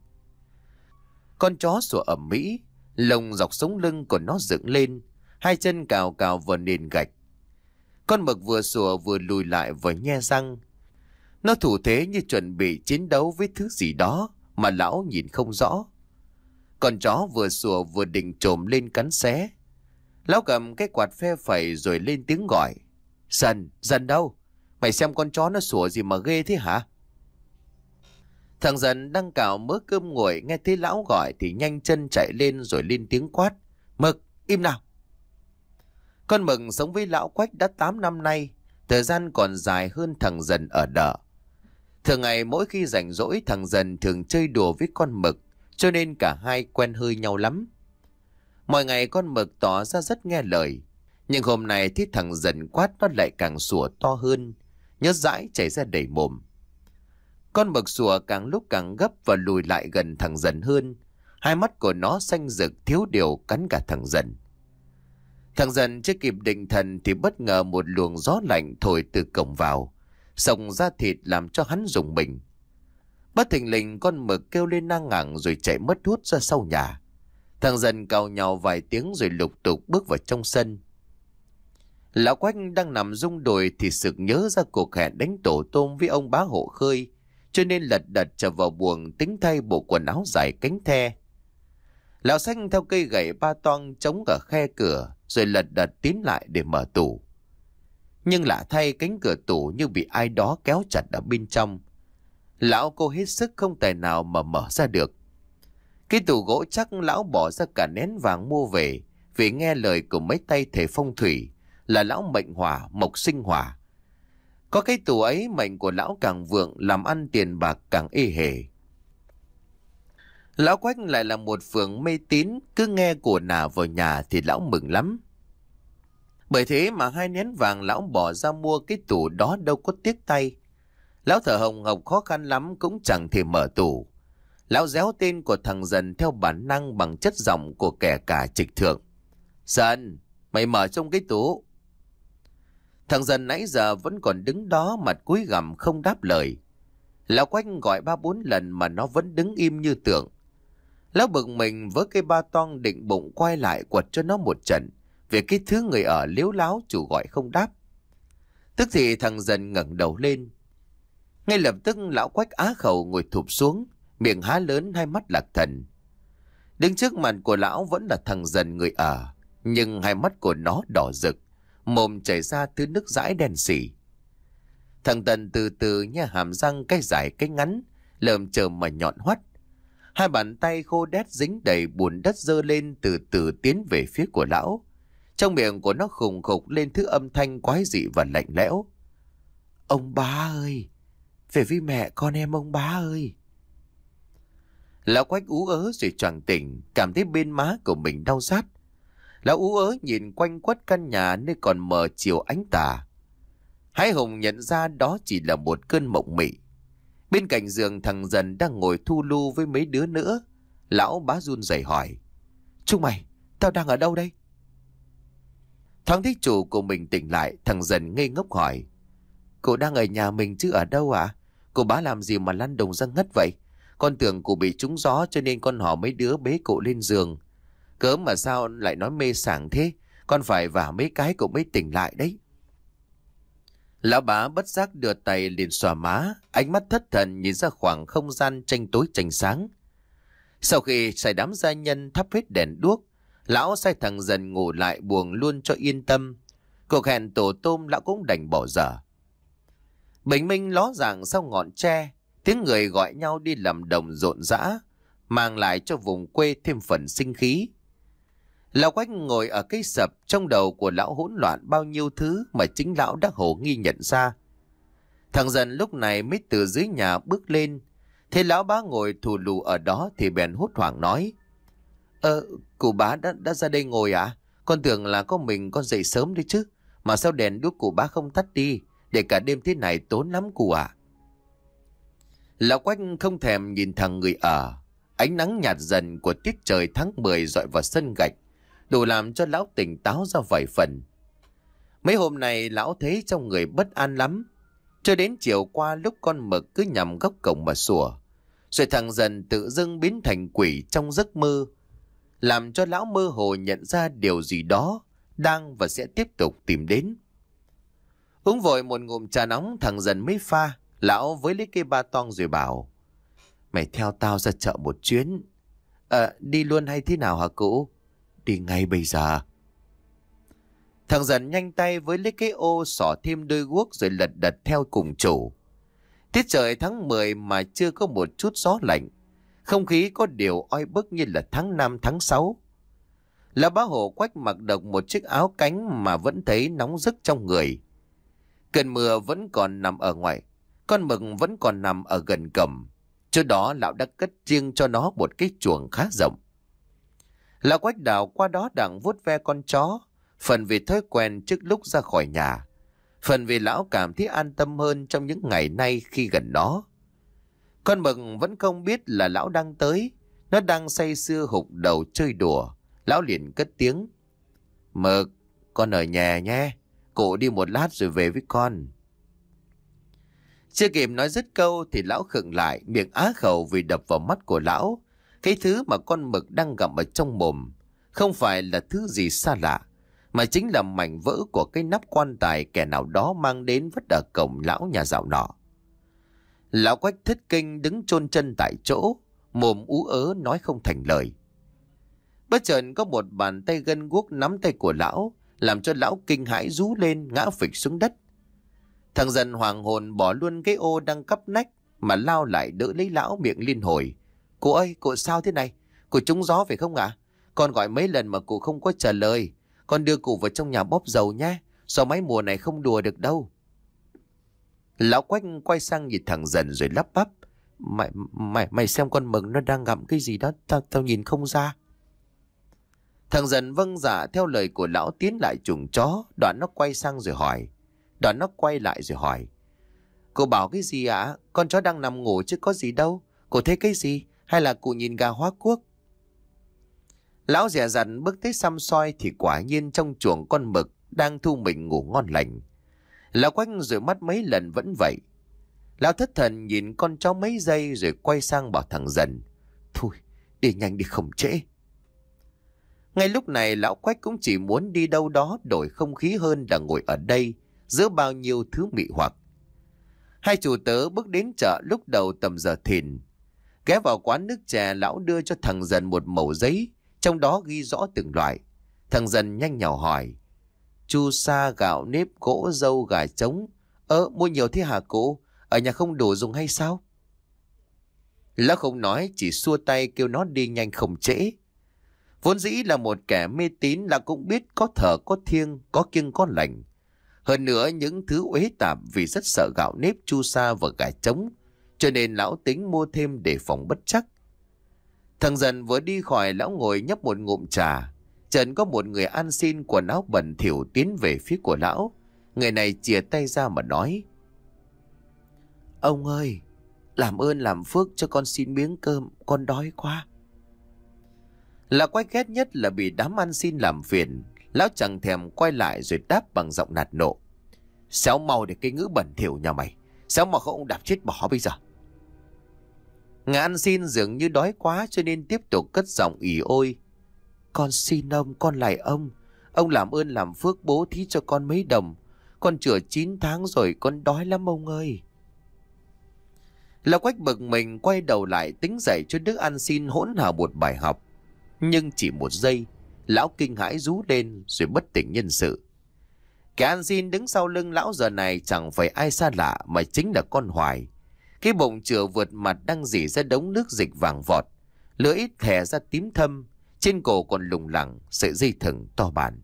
S1: Con chó sủa ầm ĩ, lông dọc sống lưng của nó dựng lên, hai chân cào cào vào nền gạch. Con mực vừa sủa vừa lùi lại vừa nhe răng. Nó thủ thế như chuẩn bị chiến đấu với thứ gì đó mà lão nhìn không rõ. Con chó vừa sủa vừa định trồm lên cắn xé. Lão cầm cái quạt phe phẩy rồi lên tiếng gọi. Dần, Dần đâu? Mày xem con chó nó sủa gì mà ghê thế hả? Thằng Dần đang cào mớ cơm nguội nghe thấy lão gọi thì nhanh chân chạy lên rồi lên tiếng quát. Mực, im nào! Con mực sống với lão Quách đã tám năm nay, thời gian còn dài hơn thằng Dần ở đợ. Thường ngày mỗi khi rảnh rỗi thằng Dần thường chơi đùa với con Mực, cho nên cả hai quen hơi nhau lắm. Mọi ngày con Mực tỏ ra rất nghe lời, nhưng hôm nay thấy thằng Dần quát nó lại càng sủa to hơn, nhớt dãi chảy ra đầy mồm. Con Mực sủa càng lúc càng gấp và lùi lại gần thằng Dần hơn. Hai mắt của nó xanh rực thiếu điều cắn cả thằng Dần. Thằng Dần chưa kịp định thần thì bất ngờ một luồng gió lạnh thổi từ cổng vào, xông ra thịt làm cho hắn rùng mình. Bất thình lình con Mực kêu lên nang ngẳng rồi chạy mất hút ra sau nhà. Thằng Dần cào nhào vài tiếng rồi lục tục bước vào trong sân. Lão Quách đang nằm rung đùi thì sực nhớ ra cuộc hẹn đánh tổ tôm với ông bá hộ khơi, cho nên lật đật trở vào buồng tính thay bộ quần áo dài cánh the. Lão xách theo cây gậy ba toang chống ở khe cửa rồi lật đật tiến lại để mở tủ. Nhưng lạ thay, cánh cửa tủ như bị ai đó kéo chặt ở bên trong. Lão cố hết sức không tài nào mà mở ra được. Cái tủ gỗ chắc lão bỏ ra cả nén vàng mua về, vì nghe lời của mấy tay thầy phong thủy là lão mệnh hỏa mộc sinh hỏa. Có cái tủ ấy mệnh của lão càng vượng, làm ăn tiền bạc càng ê hề. Lão Quách lại là một phường mê tín, cứ nghe của nà vào nhà thì lão mừng lắm. Bởi thế mà hai nén vàng lão bỏ ra mua cái tủ đó đâu có tiếc tay. Lão thở hồng hộc khó khăn lắm cũng chẳng thể mở tủ. Lão réo tên của thằng Dần theo bản năng bằng chất giọng của kẻ cả trịch thượng. Dần, mày mở trong cái tủ. Thằng Dần nãy giờ vẫn còn đứng đó mặt cúi gằm không đáp lời. Lão Quách gọi ba bốn lần mà nó vẫn đứng im như tượng. Lão bực mình với cây ba toang định bụng quay lại quật cho nó một trận, về cái thứ người ở liếu láo chủ gọi không đáp. Tức thì thằng Dần ngẩng đầu lên. Ngay lập tức lão Quách á khẩu ngồi thụp xuống, miệng há lớn, hai mắt lạc thần. Đứng trước mặt của lão vẫn là thằng Dần người ở, nhưng hai mắt của nó đỏ rực, mồm chảy ra thứ nước dãi đen sì. Thằng Tần từ từ nha hàm răng cái dài cái ngắn, lởm chởm mà nhọn hoắt. Hai bàn tay khô đét dính đầy bùn đất dơ lên từ từ tiến về phía của lão. Trong miệng của nó khùng khục lên thứ âm thanh quái dị và lạnh lẽo. Ông bá ơi! Về với mẹ con em ông bá ơi! Lão Quách ú ớ rồi choàng tỉnh, cảm thấy bên má của mình đau rát. Lão ú ớ nhìn quanh quất căn nhà nơi còn mờ chiều ánh tà. Hái hùng nhận ra đó chỉ là một cơn mộng mị. Bên cạnh giường thằng Dần đang ngồi thu lu với mấy đứa nữa. Lão bá run rẩy hỏi. Chúng mày, tao đang ở đâu đây? Thoáng thấy chủ của mình tỉnh lại, thằng Dần ngây ngốc hỏi. Cô đang ở nhà mình chứ ở đâu ạ? À? Cô bá làm gì mà lăn đồng ra ngất vậy? Con tưởng cô bị trúng gió cho nên con hỏi mấy đứa bế cậu lên giường. Cớ mà sao lại nói mê sảng thế? Con phải vả mấy cái cậu mới tỉnh lại đấy. Lão bá bất giác đưa tay lên xòa má, ánh mắt thất thần nhìn ra khoảng không gian tranh tối tranh sáng. Sau khi xài đám gia nhân thắp hết đèn đuốc, lão sai thằng Dần ngủ lại buồng luôn cho yên tâm. Cuộc hẹn tổ tôm lão cũng đành bỏ dở. Bình minh ló dạng sau ngọn tre, tiếng người gọi nhau đi làm đồng rộn rã, mang lại cho vùng quê thêm phần sinh khí. Lão Quách ngồi ở cây sập, trong đầu của lão hỗn loạn bao nhiêu thứ mà chính lão đã hồ nghi nhận ra. Thằng Dần lúc này mới từ dưới nhà bước lên, thấy lão bá ngồi thù lù ở đó thì bèn hốt hoảng nói. Ờ, cụ bá đã, đã ra đây ngồi à? Con tưởng là có mình con dậy sớm đấy chứ. Mà sao đèn đuốc cụ bá không tắt đi? Để cả đêm thế này tốn lắm cụ ạ. À? Lão Quách không thèm nhìn thằng người ở. Ánh nắng nhạt dần của tiết trời tháng mười rọi vào sân gạch, đủ làm cho lão tỉnh táo ra vài phần. Mấy hôm nay lão thấy trong người bất an lắm. Cho đến chiều qua lúc con Mực cứ nhằm góc cổng mà sủa, rồi thằng Dần tự dưng biến thành quỷ trong giấc mơ, làm cho lão mơ hồ nhận ra điều gì đó đang và sẽ tiếp tục tìm đến. Uống vội một ngụm trà nóng thằng Dần mới pha. Lão với lấy cây ba toang rồi bảo. Mày theo tao ra chợ một chuyến. Ờ, đi luôn hay thế nào hả cụ? Đi ngay bây giờ. Thằng Dần nhanh tay với lấy cái ô xỏ thêm đôi guốc rồi lật đật theo cùng chủ. Tiết trời tháng mười mà chưa có một chút gió lạnh. Không khí có điều oi bức như là tháng năm tháng sáu. Lão bá Hồ Quách mặc độc một chiếc áo cánh mà vẫn thấy nóng rức trong người. Cơn mưa vẫn còn nằm ở ngoài. Con mực vẫn còn nằm ở gần cổng. Trước đó lão đã cất riêng cho nó một cái chuồng khá rộng. Lão Quách đào qua đó đang vuốt ve con chó, phần vì thói quen trước lúc ra khỏi nhà, phần vì lão cảm thấy an tâm hơn trong những ngày nay khi gần nó. Con mực vẫn không biết là lão đang tới, nó đang say sưa hục đầu chơi đùa. Lão liền cất tiếng: Mực, con ở nhà nhé, cụ đi một lát rồi về với con. Chưa kịp nói dứt câu thì lão khựng lại, miệng á khẩu vì đập vào mắt của lão. Cái thứ mà con mực đang gặm ở trong mồm không phải là thứ gì xa lạ, mà chính là mảnh vỡ của cái nắp quan tài kẻ nào đó mang đến vứt ở cổng lão nhà dạo nọ. Lão Quách thất kinh đứng chôn chân tại chỗ, mồm ú ớ nói không thành lời. Bất chợt có một bàn tay gân guốc nắm tay của lão, làm cho lão kinh hãi rú lên ngã phịch xuống đất. Thằng Dần hoàng hồn bỏ luôn cái ô đang cắp nách mà lao lại đỡ lấy lão, miệng liên hồi: Cụ ơi, cụ sao thế này? Cụ trúng gió phải không ạ? À? Con gọi mấy lần mà cụ không có trả lời. Con đưa cụ vào trong nhà bóp dầu nhé. Gió máy mùa này không đùa được đâu. Lão Quách quay sang nhìn thằng Dần rồi lắp bắp: Mày, mày, mày xem con mực nó đang gặm cái gì đó, tao, tao nhìn không ra. Thằng Dần vâng dạ theo lời của lão tiến lại chuồng chó, đoạn nó quay sang rồi hỏi. Đoạn nó quay lại rồi hỏi: Cô bảo cái gì ạ? À? Con chó đang nằm ngủ chứ có gì đâu. Cô thấy cái gì? Hay là cụ nhìn gà hóa cuốc? Lão dè dặt bước tới xăm soi thì quả nhiên trong chuồng con mực đang thu mình ngủ ngon lành. Lão Quách rồi mắt mấy lần vẫn vậy. Lão thất thần nhìn con chó mấy giây rồi quay sang bảo thằng Dần: Thôi, đi nhanh đi không trễ. Ngay lúc này lão Quách cũng chỉ muốn đi đâu đó đổi không khí hơn là ngồi ở đây giữa bao nhiêu thứ mị hoặc. Hai chủ tớ bước đến chợ lúc đầu tầm giờ thìn. Ghé vào quán nước chè, lão đưa cho thằng Dần một mẩu giấy, trong đó ghi rõ từng loại. Thằng Dần nhanh nhảu hỏi: Chu sa, gạo nếp, gỗ, dâu, gà trống. Ơ, mua nhiều thế hả cụ? Ở nhà không đủ dùng hay sao? Lão không nói, chỉ xua tay kêu nó đi nhanh không trễ. Vốn dĩ là một kẻ mê tín, là cũng biết có thờ có thiêng, có kiêng có lành. Hơn nữa những thứ uế tạp vì rất sợ gạo nếp, chu sa và gà trống, cho nên lão tính mua thêm để phòng bất trắc. Thằng Dần vừa đi khỏi, lão ngồi nhấp một ngụm trà. Chợt có một người ăn xin quần áo bẩn thỉu tiến về phía của lão. Người này chìa tay ra mà nói: Ông ơi, làm ơn làm phước cho con xin miếng cơm, con đói quá. Lão Quách ghét nhất là bị đám ăn xin làm phiền. Lão chẳng thèm quay lại rồi đáp bằng giọng nạt nộ: Xéo mau để cái ngữ bẩn thỉu nhà mày, xéo mà không đạp chết bỏ bây giờ. Người ăn xin dường như đói quá cho nên tiếp tục cất giọng ỉ ôi: Con xin ông, con lạy ông, ông làm ơn làm phước bố thí cho con mấy đồng. Con chữa chín tháng rồi, con đói lắm ông ơi. Lão Quách bực mình quay đầu lại tính dạy cho đứa ăn xin hỗn hào một bài học. Nhưng chỉ một giây, lão kinh hãi rú lên rồi bất tỉnh nhân sự. Kẻ ăn xin đứng sau lưng lão giờ này chẳng phải ai xa lạ mà chính là con Hoài. Cái bụng chửa vượt mặt đang rỉ ra đống nước dịch vàng vọt, lưỡi thè ra tím thâm, trên cổ còn lủng lẳng sợi dây thừng to bản.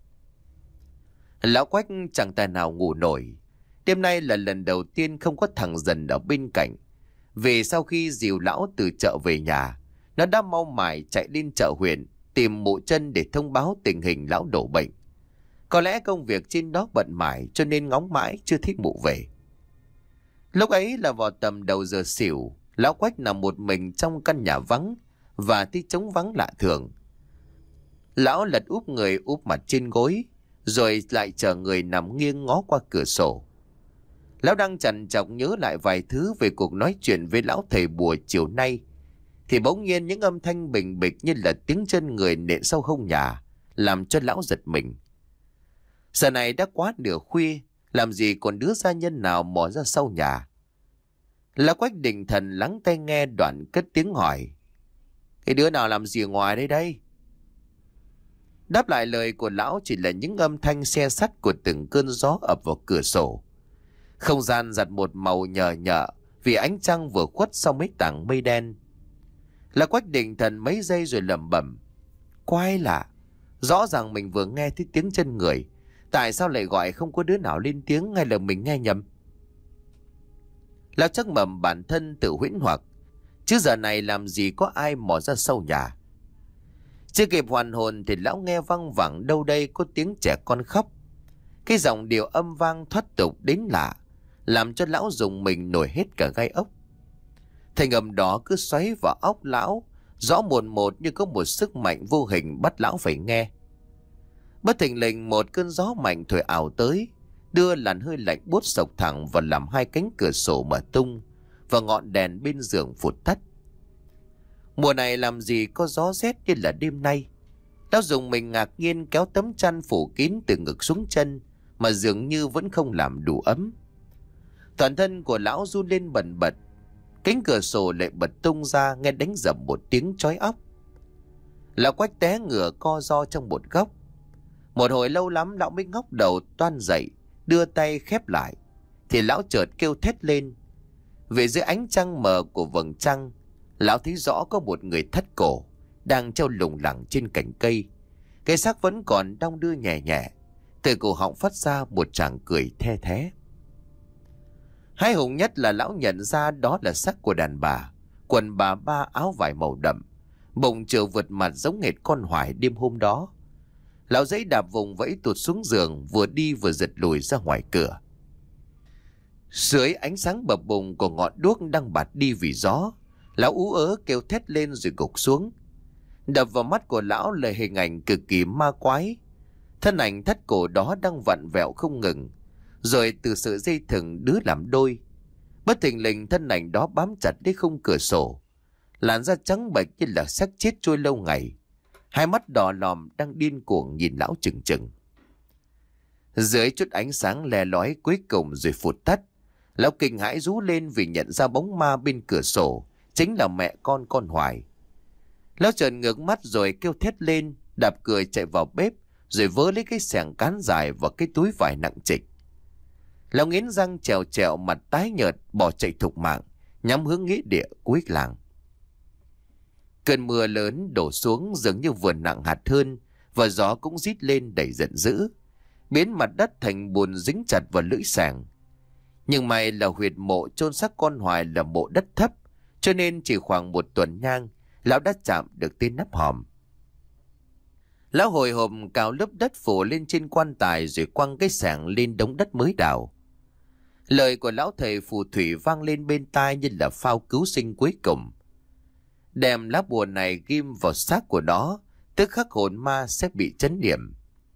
S1: Lão Quách chẳng tài nào ngủ nổi. Đêm nay là lần đầu tiên không có thằng Dần ở bên cạnh. Vì sau khi dìu lão từ chợ về nhà, nó đã mau mải chạy lên chợ huyện tìm mụ Chân để thông báo tình hình lão đổ bệnh. Có lẽ công việc trên đó bận mải cho nên ngóng mãi chưa thấy mụ về. Lúc ấy là vào tầm đầu giờ xỉu, lão Quách nằm một mình trong căn nhà vắng và thấy trống vắng lạ thường. Lão lật úp người úp mặt trên gối, rồi lại chờ người nằm nghiêng ngó qua cửa sổ. Lão đang trằn trọc nhớ lại vài thứ về cuộc nói chuyện với lão thầy bùa chiều nay, thì bỗng nhiên những âm thanh bình bịch như là tiếng chân người nện sau hông nhà, làm cho lão giật mình. Giờ này đã quá nửa khuya, làm gì còn đứa gia nhân nào mò ra sau nhà. Lão Quách định thần lắng tai nghe, đoạn cất tiếng hỏi: Cái đứa nào làm gì ngoài đây đây? Đáp lại lời của lão chỉ là những âm thanh xe sắt của từng cơn gió ập vào cửa sổ. Không gian giặt một màu nhờ nhợ vì ánh trăng vừa khuất sau mấy tảng mây đen. Lão Quách định thần mấy giây rồi lẩm bẩm: Quái lạ, rõ ràng mình vừa nghe thấy tiếng chân người, tại sao lại gọi không có đứa nào lên tiếng, hay là mình nghe nhầm? Lão chắc mầm bản thân tự huyễn hoặc, chứ giờ này làm gì có ai mò ra sau nhà. Chưa kịp hoàn hồn thì lão nghe văng vẳng đâu đây có tiếng trẻ con khóc. Cái giọng điệu âm vang thoát tục đến lạ, làm cho lão rùng mình nổi hết cả gai ốc. Thành âm đó cứ xoáy vào óc lão, rõ mồn một như có một sức mạnh vô hình bắt lão phải nghe. Bất thình lình một cơn gió mạnh thổi ảo tới, đưa làn hơi lạnh buốt sộc thẳng vào làm hai cánh cửa sổ mở tung, và ngọn đèn bên giường phụt tắt. Mùa này làm gì có gió rét như là đêm nay. Lão dùng mình ngạc nhiên kéo tấm chăn phủ kín từ ngực xuống chân, mà dường như vẫn không làm đủ ấm. Toàn thân của lão run lên bần bật, cánh cửa sổ lại bật tung ra nghe đánh dầm một tiếng chói óc. Lão Quách té ngửa co ro trong một góc. Một hồi lâu lắm lão mới ngóc đầu toan dậy, đưa tay khép lại, thì lão chợt kêu thét lên. Vì dưới ánh trăng mờ của vầng trăng, lão thấy rõ có một người thắt cổ đang treo lủng lẳng trên cành cây. Cái xác vẫn còn đong đưa nhẹ nhẹ, từ cổ họng phát ra một tràng cười the thé. Hay hùng nhất là lão nhận ra đó là xác của đàn bà, quần bà ba áo vải màu đậm, bụng trừ vượt mặt giống hệt con hoài đêm hôm đó. Lão giấy đạp vùng vẫy tụt xuống giường, vừa đi vừa giật lùi ra ngoài cửa. Dưới ánh sáng bập bùng của ngọn đuốc đang bạt đi vì gió, lão ú ớ kêu thét lên rồi gục xuống. Đập vào mắt của lão là hình ảnh cực kỳ ma quái. Thân ảnh thắt cổ đó đang vặn vẹo không ngừng, rồi từ sợi dây thừng đứa làm đôi. Bất thình lình thân ảnh đó bám chặt đến khung cửa sổ, làn da trắng bệch như là xác chết trôi lâu ngày. Hai mắt đỏ lòm đang điên cuồng nhìn lão chừng chừng. Dưới chút ánh sáng le lói cuối cùng rồi phụt tắt, lão kinh hãi rú lên vì nhận ra bóng ma bên cửa sổ chính là mẹ con con Hoài. Lão trợn ngược mắt rồi kêu thét lên, đạp cười chạy vào bếp, rồi vớ lấy cái xẻng cán dài và cái túi vải nặng trịch. Lão nghiến răng trèo trèo, mặt tái nhợt bỏ chạy thục mạng, nhắm hướng nghĩa địa cuối làng. Cơn mưa lớn đổ xuống dường như vừa nặng hạt hơn, và gió cũng rít lên đầy giận dữ, biến mặt đất thành bùn dính chặt vào lưỡi xẻng. Nhưng may là huyệt mộ chôn xác con Hoài là mộ đất thấp, cho nên chỉ khoảng một tuần nhang, lão đã chạm được tên nắp hòm. Lão hồi hộp cào lớp đất phủ lên trên quan tài rồi quăng cái xẻng lên đống đất mới đào. Lời của lão thầy phù thủy vang lên bên tai như là phao cứu sinh cuối cùng. Đem lá bùa này ghim vào xác của nó, tức khắc hồn ma sẽ bị chấn điểm.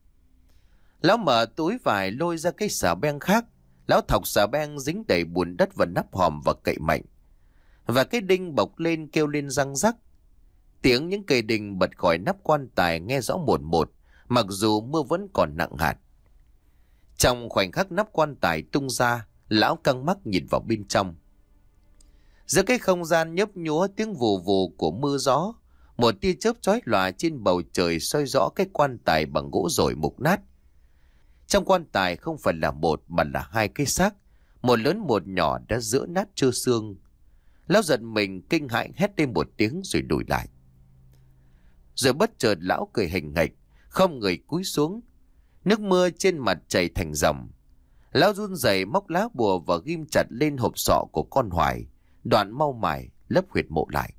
S1: Lão mở túi vải lôi ra cái xà beng khác. Lão thọc xà beng dính đầy bùn đất và nắp hòm và cậy mạnh, và cái đinh bọc lên kêu lên răng rắc. Tiếng những cây đinh bật khỏi nắp quan tài nghe rõ một một, mặc dù mưa vẫn còn nặng hạt. Trong khoảnh khắc nắp quan tài tung ra, lão căng mắt nhìn vào bên trong. Giữa cái không gian nhấp nhúa tiếng vù vù của mưa gió, một tia chớp chói lòa trên bầu trời soi rõ cái quan tài bằng gỗ rồi mục nát. Trong quan tài không phải là một mà là hai cái xác, một lớn một nhỏ đã rữa nát trơ xương. Lão giật mình kinh hãi hét lên một tiếng rồi lùi lại. Rồi bất chợt lão cười hình hạch, không người cúi xuống. Nước mưa trên mặt chảy thành dòng. Lão run rẩy móc lá bùa và ghim chặt lên hộp sọ của con Hoài, đoạn mau mải lấp huyệt mộ lại.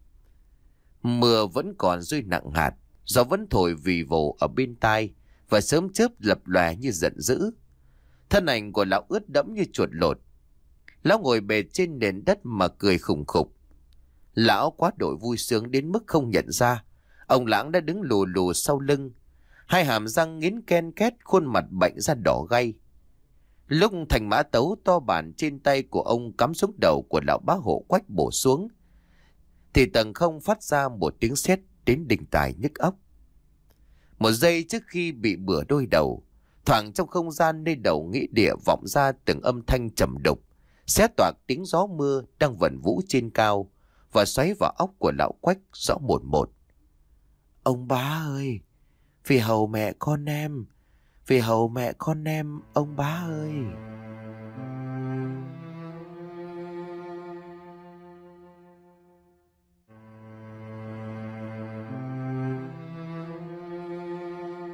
S1: Mưa vẫn còn rơi nặng hạt, gió vẫn thổi vì vồ ở bên tai, và sớm chớp lập lòe như giận dữ. Thân ảnh của lão ướt đẫm như chuột lột. Lão ngồi bệt trên nền đất mà cười khủng khục. Lão quá đổi vui sướng đến mức không nhận ra ông Lãng đã đứng lù lù sau lưng, hai hàm răng nghiến ken két, khuôn mặt bệnh ra đỏ gay. Lúc thành mã tấu to bản trên tay của ông cắm xuống đầu của lão bá hộ Quách bổ xuống, thì tầng không phát ra một tiếng sét đến đinh tai nhức óc. Một giây trước khi bị bửa đôi đầu, thoảng trong không gian nơi đầu nghĩa địa vọng ra từng âm thanh trầm đục, xé toạc tiếng gió mưa đang vần vũ trên cao và xoáy vào óc của lão Quách rõ một một. Ông bá ơi, vì hầu mẹ con em, vì hầu mẹ con em, ông bá ơi.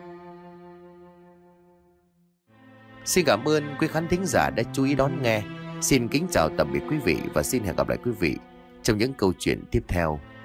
S1: Xin cảm ơn quý khán thính giả đã chú ý đón nghe. Xin kính chào tạm biệt quý vị và xin hẹn gặp lại quý vị trong những câu chuyện tiếp theo.